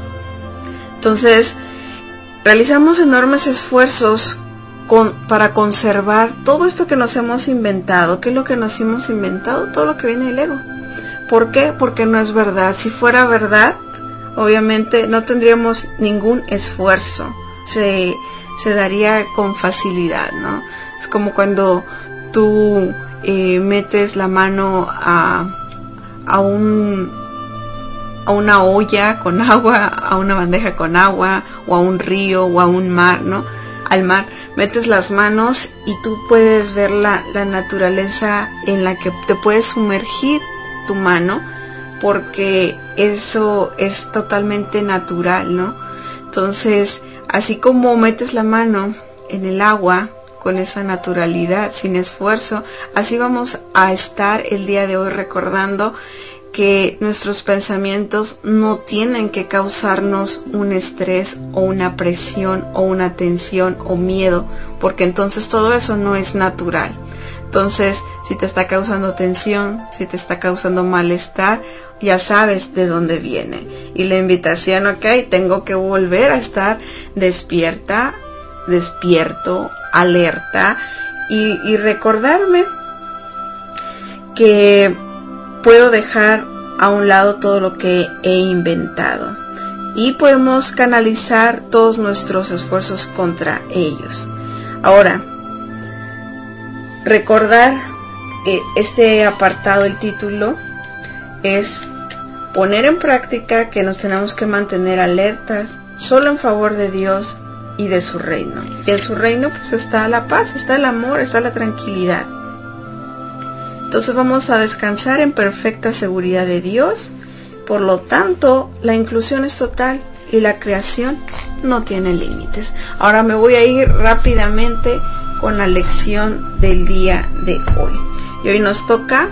Entonces, realizamos enormes esfuerzos con, para conservar todo esto que nos hemos inventado. ¿Qué es lo que nos hemos inventado? Todo lo que viene del ego. ¿Por qué? Porque no es verdad. Si fuera verdad, obviamente no tendríamos ningún esfuerzo. Se, se daría con facilidad, ¿no? Es como cuando tú eh, metes la mano a, a un... a una olla con agua, a una bandeja con agua, o a un río, o a un mar, ¿no? Al mar, metes las manos y tú puedes ver la, la naturaleza en la que te puedes sumergir tu mano, porque eso es totalmente natural, ¿no? Entonces, así como metes la mano en el agua, con esa naturalidad, sin esfuerzo, así vamos a estar el día de hoy recordando que nuestros pensamientos no tienen que causarnos un estrés o una presión o una tensión o miedo, porque entonces todo eso no es natural. Entonces, si te está causando tensión, si te está causando malestar, ya sabes de dónde viene. Y la invitación, ok, tengo que volver a estar despierta, despierto, alerta, y, y recordarme que puedo dejar a un lado todo lo que he inventado, y podemos canalizar todos nuestros esfuerzos contra ellos. Ahora, recordar eh, este apartado, el título es poner en práctica que nos tenemos que mantener alertas solo en favor de Dios y de su reino. Y en su reino pues está la paz, está el amor, está la tranquilidad. Entonces vamos a descansar en perfecta seguridad de Dios. Por lo tanto, la inclusión es total y la creación no tiene límites. Ahora me voy a ir rápidamente con la lección del día de hoy. Y hoy nos toca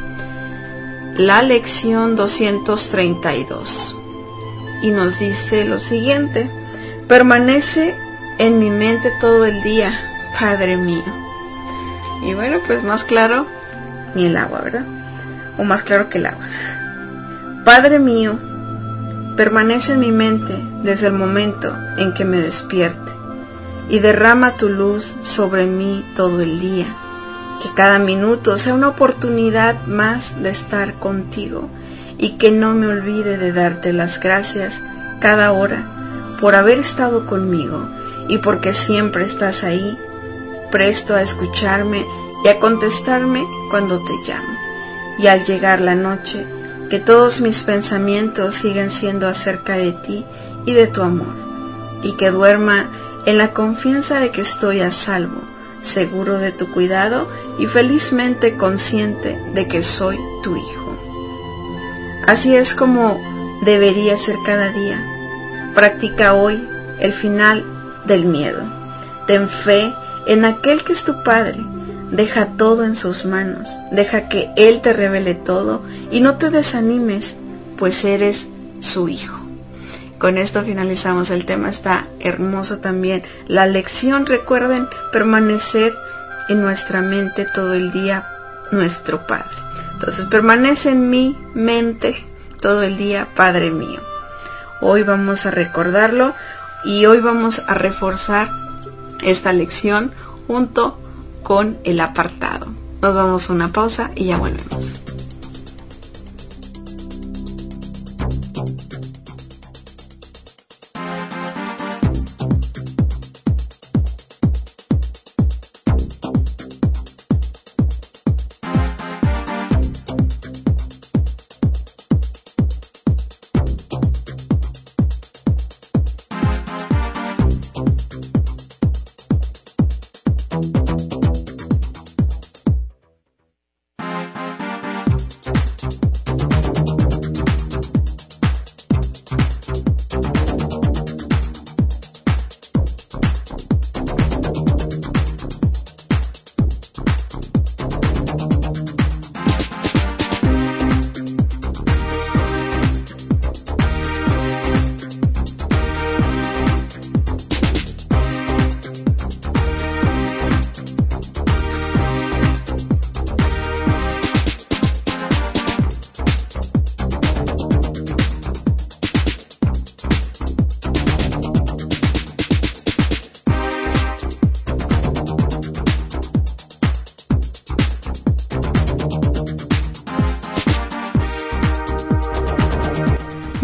la lección doscientos treinta y dos. Y nos dice lo siguiente: permanece en mi mente todo el día, Padre mío. Y bueno, pues más claro ni el agua, ¿verdad? O más claro que el agua. Padre mío, permanece en mi mente desde el momento en que me despierte, y derrama tu luz sobre mí todo el día. Que cada minuto sea una oportunidad más de estar contigo, y que no me olvide de darte las gracias cada hora por haber estado conmigo, y porque siempre estás ahí, presto a escucharme y a contestarme cuando te llamo. Y al llegar la noche, que todos mis pensamientos siguen siendo acerca de ti y de tu amor, y que duerma en la confianza de que estoy a salvo, seguro de tu cuidado y felizmente consciente de que soy tu hijo. Así es como debería ser cada día. Practica hoy el final del miedo. Ten fe en aquel que es tu Padre. Deja todo en sus manos, deja que Él te revele todo y no te desanimes, pues eres su hijo. Con esto finalizamos el tema. Está hermoso también la lección. Recuerden permanecer en nuestra mente todo el día, nuestro Padre. Entonces, permanece en mi mente todo el día, Padre mío. Hoy vamos a recordarlo y hoy vamos a reforzar esta lección junto con el apartado. Nos vamos a una pausa y ya volvemos.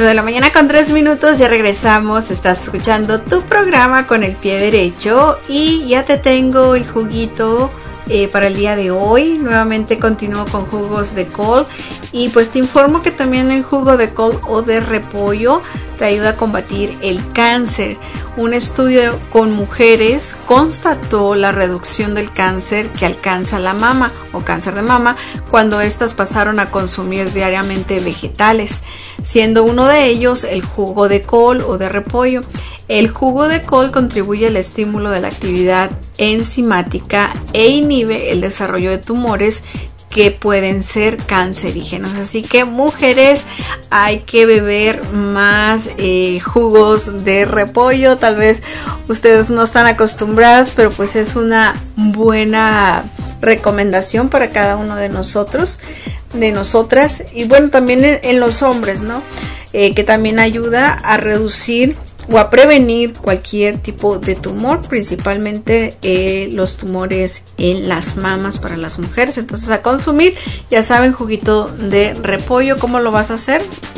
nueve de la mañana con tres minutos, ya regresamos. Estás escuchando tu programa Con el Pie Derecho y ya te tengo el juguito eh, para el día de hoy. Nuevamente continúo con jugos de col y pues te informo que también el jugo de col o de repollo te ayuda a combatir el cáncer. Un estudio con mujeres constató la reducción del cáncer que alcanza la mama o cáncer de mama cuando éstas pasaron a consumir diariamente vegetales, siendo uno de ellos el jugo de col o de repollo. El jugo de col contribuye al estímulo de la actividad enzimática e inhibe el desarrollo de tumores que pueden ser cancerígenos. Así que mujeres, hay que beber más eh, jugos de repollo. Tal vez ustedes no están acostumbradas, pero pues es una buena recomendación para cada uno de nosotros, de nosotras. Y bueno, también en, en los hombres, ¿no? Eh, que también ayuda a reducir o a prevenir cualquier tipo de tumor, principalmente eh, los tumores en las mamas para las mujeres. Entonces, a consumir, ya saben, juguito de repollo. ¿Cómo lo vas a hacer?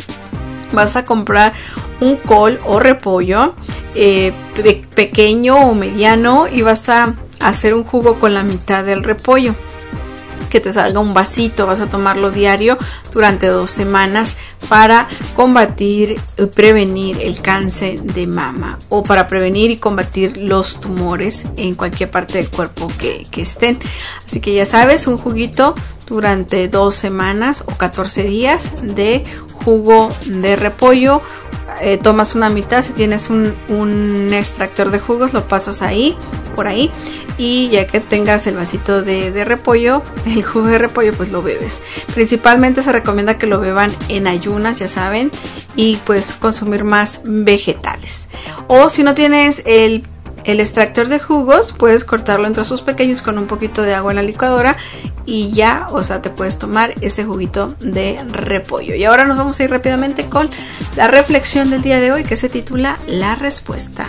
Vas a comprar un col o repollo eh, pe- pequeño o mediano y vas a hacer un jugo con la mitad del repollo, que te salga un vasito. Vas a tomarlo diario durante dos semanas para combatir y prevenir el cáncer de mama o para prevenir y combatir los tumores en cualquier parte del cuerpo que, que estén. Así que ya sabes, un juguito durante dos semanas o catorce días de jugo de repollo. Eh, tomas una mitad, si tienes un, un extractor de jugos lo pasas ahí, por ahí, y ya que tengas el vasito de, de repollo, el jugo de repollo, pues lo bebes. Principalmente se recomienda que lo beban en ayunas, ya saben, y pues consumir más vegetales. O si no tienes el El extractor de jugos, puedes cortarlo en trozos pequeños con un poquito de agua en la licuadora y ya, o sea, te puedes tomar ese juguito de repollo. Y ahora nos vamos a ir rápidamente con la reflexión del día de hoy, que se titula La Respuesta.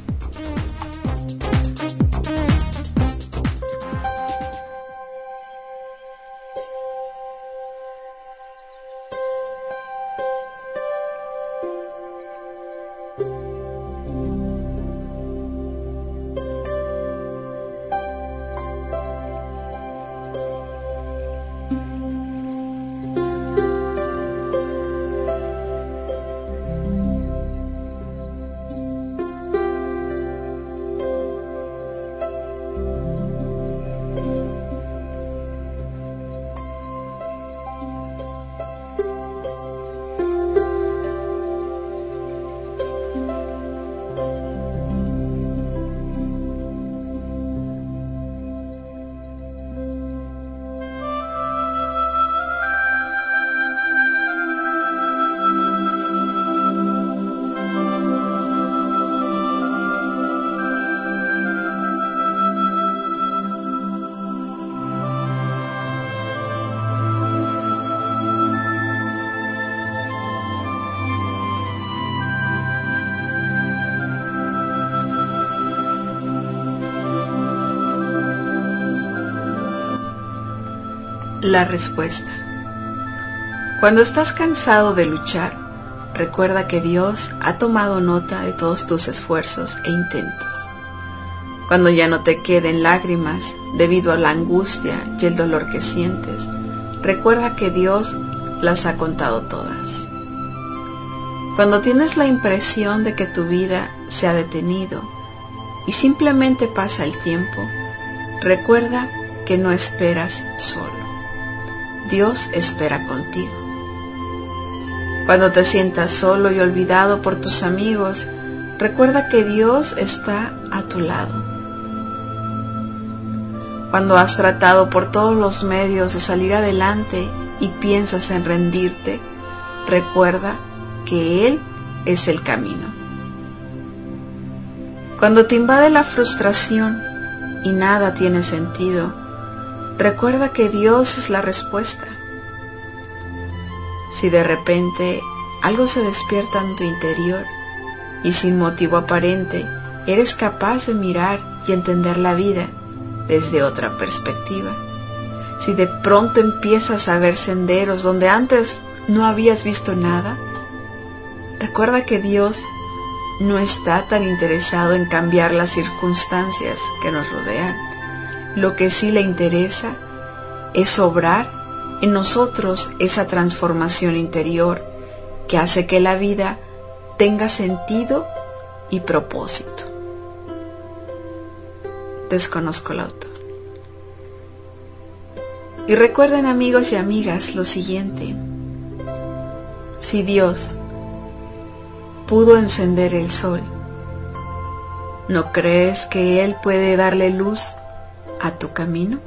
La respuesta. Cuando estás cansado de luchar, recuerda que Dios ha tomado nota de todos tus esfuerzos e intentos. Cuando ya no te queden lágrimas debido a la angustia y el dolor que sientes, recuerda que Dios las ha contado todas. Cuando tienes la impresión de que tu vida se ha detenido y simplemente pasa el tiempo, recuerda que no esperas solo. Dios espera contigo. Cuando te sientas solo y olvidado por tus amigos, recuerda que Dios está a tu lado. Cuando has tratado por todos los medios de salir adelante y piensas en rendirte, recuerda que Él es el camino. Cuando te invade la frustración y nada tiene sentido, recuerda que Dios es la respuesta. Si de repente algo se despierta en tu interior y sin motivo aparente eres capaz de mirar y entender la vida desde otra perspectiva, si de pronto empiezas a ver senderos donde antes no habías visto nada, Recuerda que Dios no está tan interesado en cambiar las circunstancias que nos rodean. Lo que sí le interesa es obrar en nosotros esa transformación interior que hace que la vida tenga sentido y propósito. Desconozco el autor. Y recuerden, amigos y amigas, lo siguiente: si Dios pudo encender el sol, ¿no crees que Él puede darle luz a tu camino?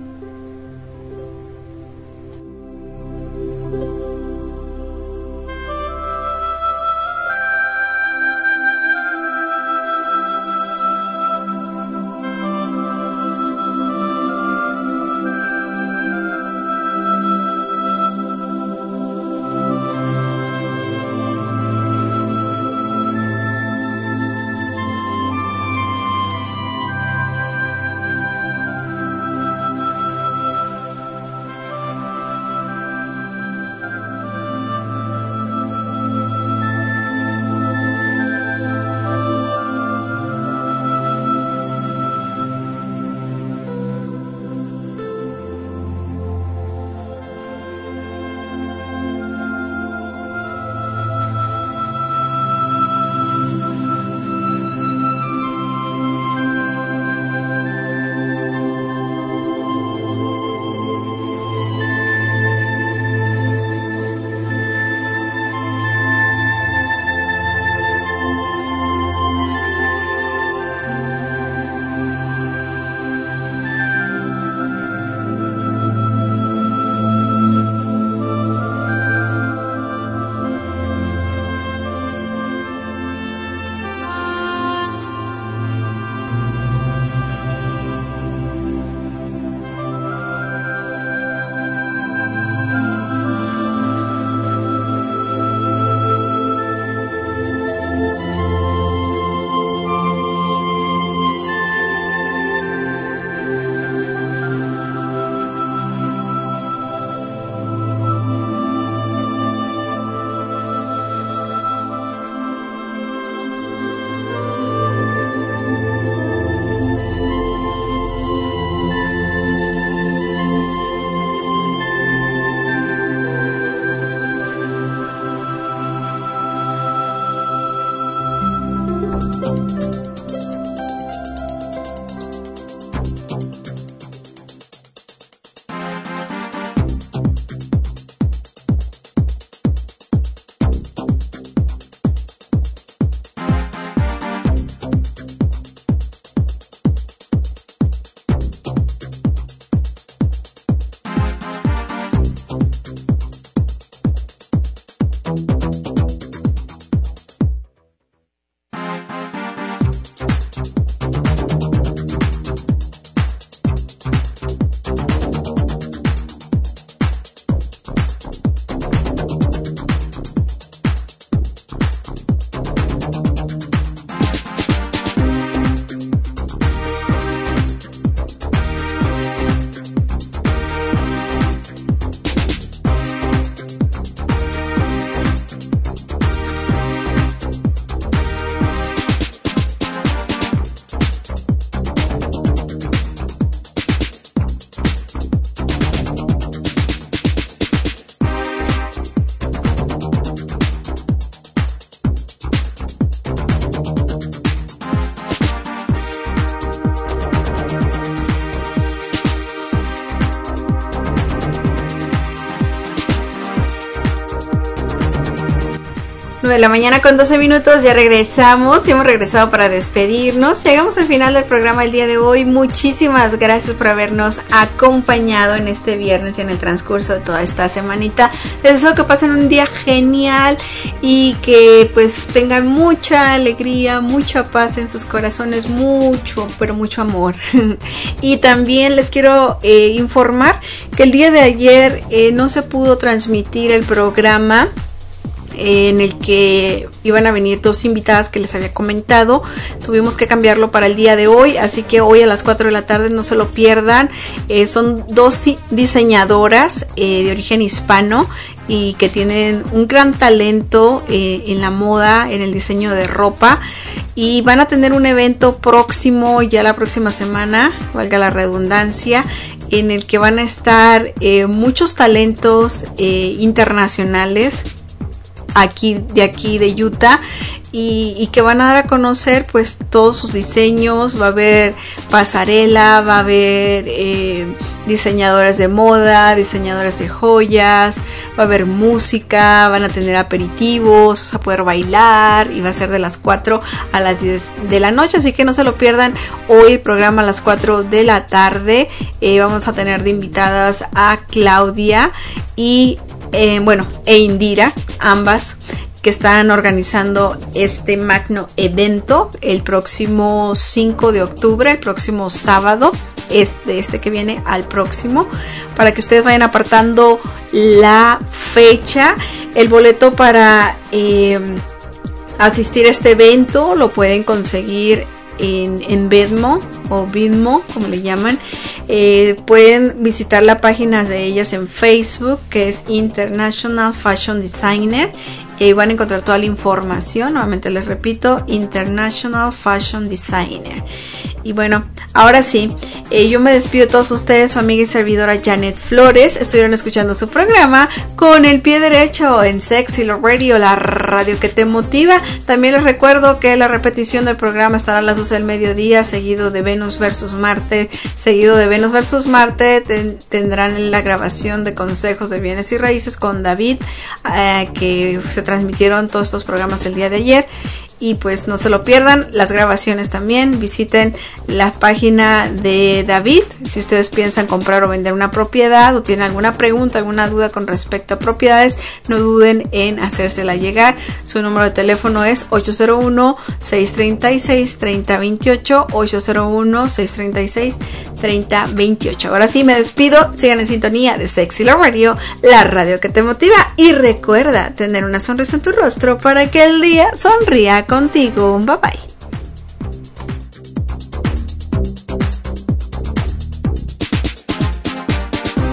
nueve de la mañana con doce minutos, ya regresamos y hemos regresado para despedirnos. Llegamos al final del programa el día de hoy. Muchísimas gracias por habernos acompañado en este viernes y en el transcurso de toda esta semanita. Les deseo que pasen un día genial y que pues tengan mucha alegría, mucha paz en sus corazones, mucho, pero mucho amor. Y también les quiero eh, informar que el día de ayer eh, no se pudo transmitir el programa en el que iban a venir dos invitadas que les había comentado. Tuvimos que cambiarlo para el día de hoy, así que hoy a las cuatro de la tarde no se lo pierdan. Eh, son dos diseñadoras eh, de origen hispano y que tienen un gran talento eh, en la moda, en el diseño de ropa, y van a tener un evento próximo, ya la próxima semana, valga la redundancia, en el que van a estar eh, muchos talentos eh, internacionales aquí de aquí de Utah, y, y que van a dar a conocer pues todos sus diseños. Va a haber pasarela, va a haber eh, diseñadores de moda, diseñadores de joyas, va a haber música, van a tener aperitivos, vas a poder bailar, y va a ser de las cuatro a las diez de la noche, así que no se lo pierdan. Hoy el programa a las cuatro de la tarde. Eh, vamos a tener de invitadas a Claudia y eh, bueno, e Indira, ambas que están organizando este magno evento el próximo cinco de octubre, el próximo sábado, este, este que viene al próximo, para que ustedes vayan apartando la fecha. El boleto para eh, asistir a este evento lo pueden conseguir en, en Venmo o Venmo, como le llaman. Eh, pueden visitar la página de ellas en Facebook, que es International Fashion Designer, y ahí van a encontrar toda la información. Nuevamente les repito, International Fashion Designer. Y bueno, ahora sí, eh, yo me despido de todos ustedes, su amiga y servidora Janet Flores. Estuvieron escuchando su programa Con el Pie Derecho en Sexy Love Radio, la radio que te motiva. También les recuerdo que la repetición del programa estará a las doce del mediodía, seguido de Venus versus Marte. Seguido de Venus versus Marte ten, tendrán la grabación de consejos de bienes y raíces con David, eh, que se transmitieron todos estos programas el día de ayer. Y pues no se lo pierdan, las grabaciones también. Visiten la página de David si ustedes piensan comprar o vender una propiedad, o tienen alguna pregunta, alguna duda con respecto a propiedades. No duden en hacérsela llegar. Su número de teléfono es ocho cero uno, seis tres seis, tres cero dos ocho, ocho cero uno, seis tres seis, tres cero dos ocho. Ahora sí me despido, sigan en sintonía de Sexy Love Radio, la radio que te motiva, y recuerda tener una sonrisa en tu rostro para que el día sonría contigo. Bye bye.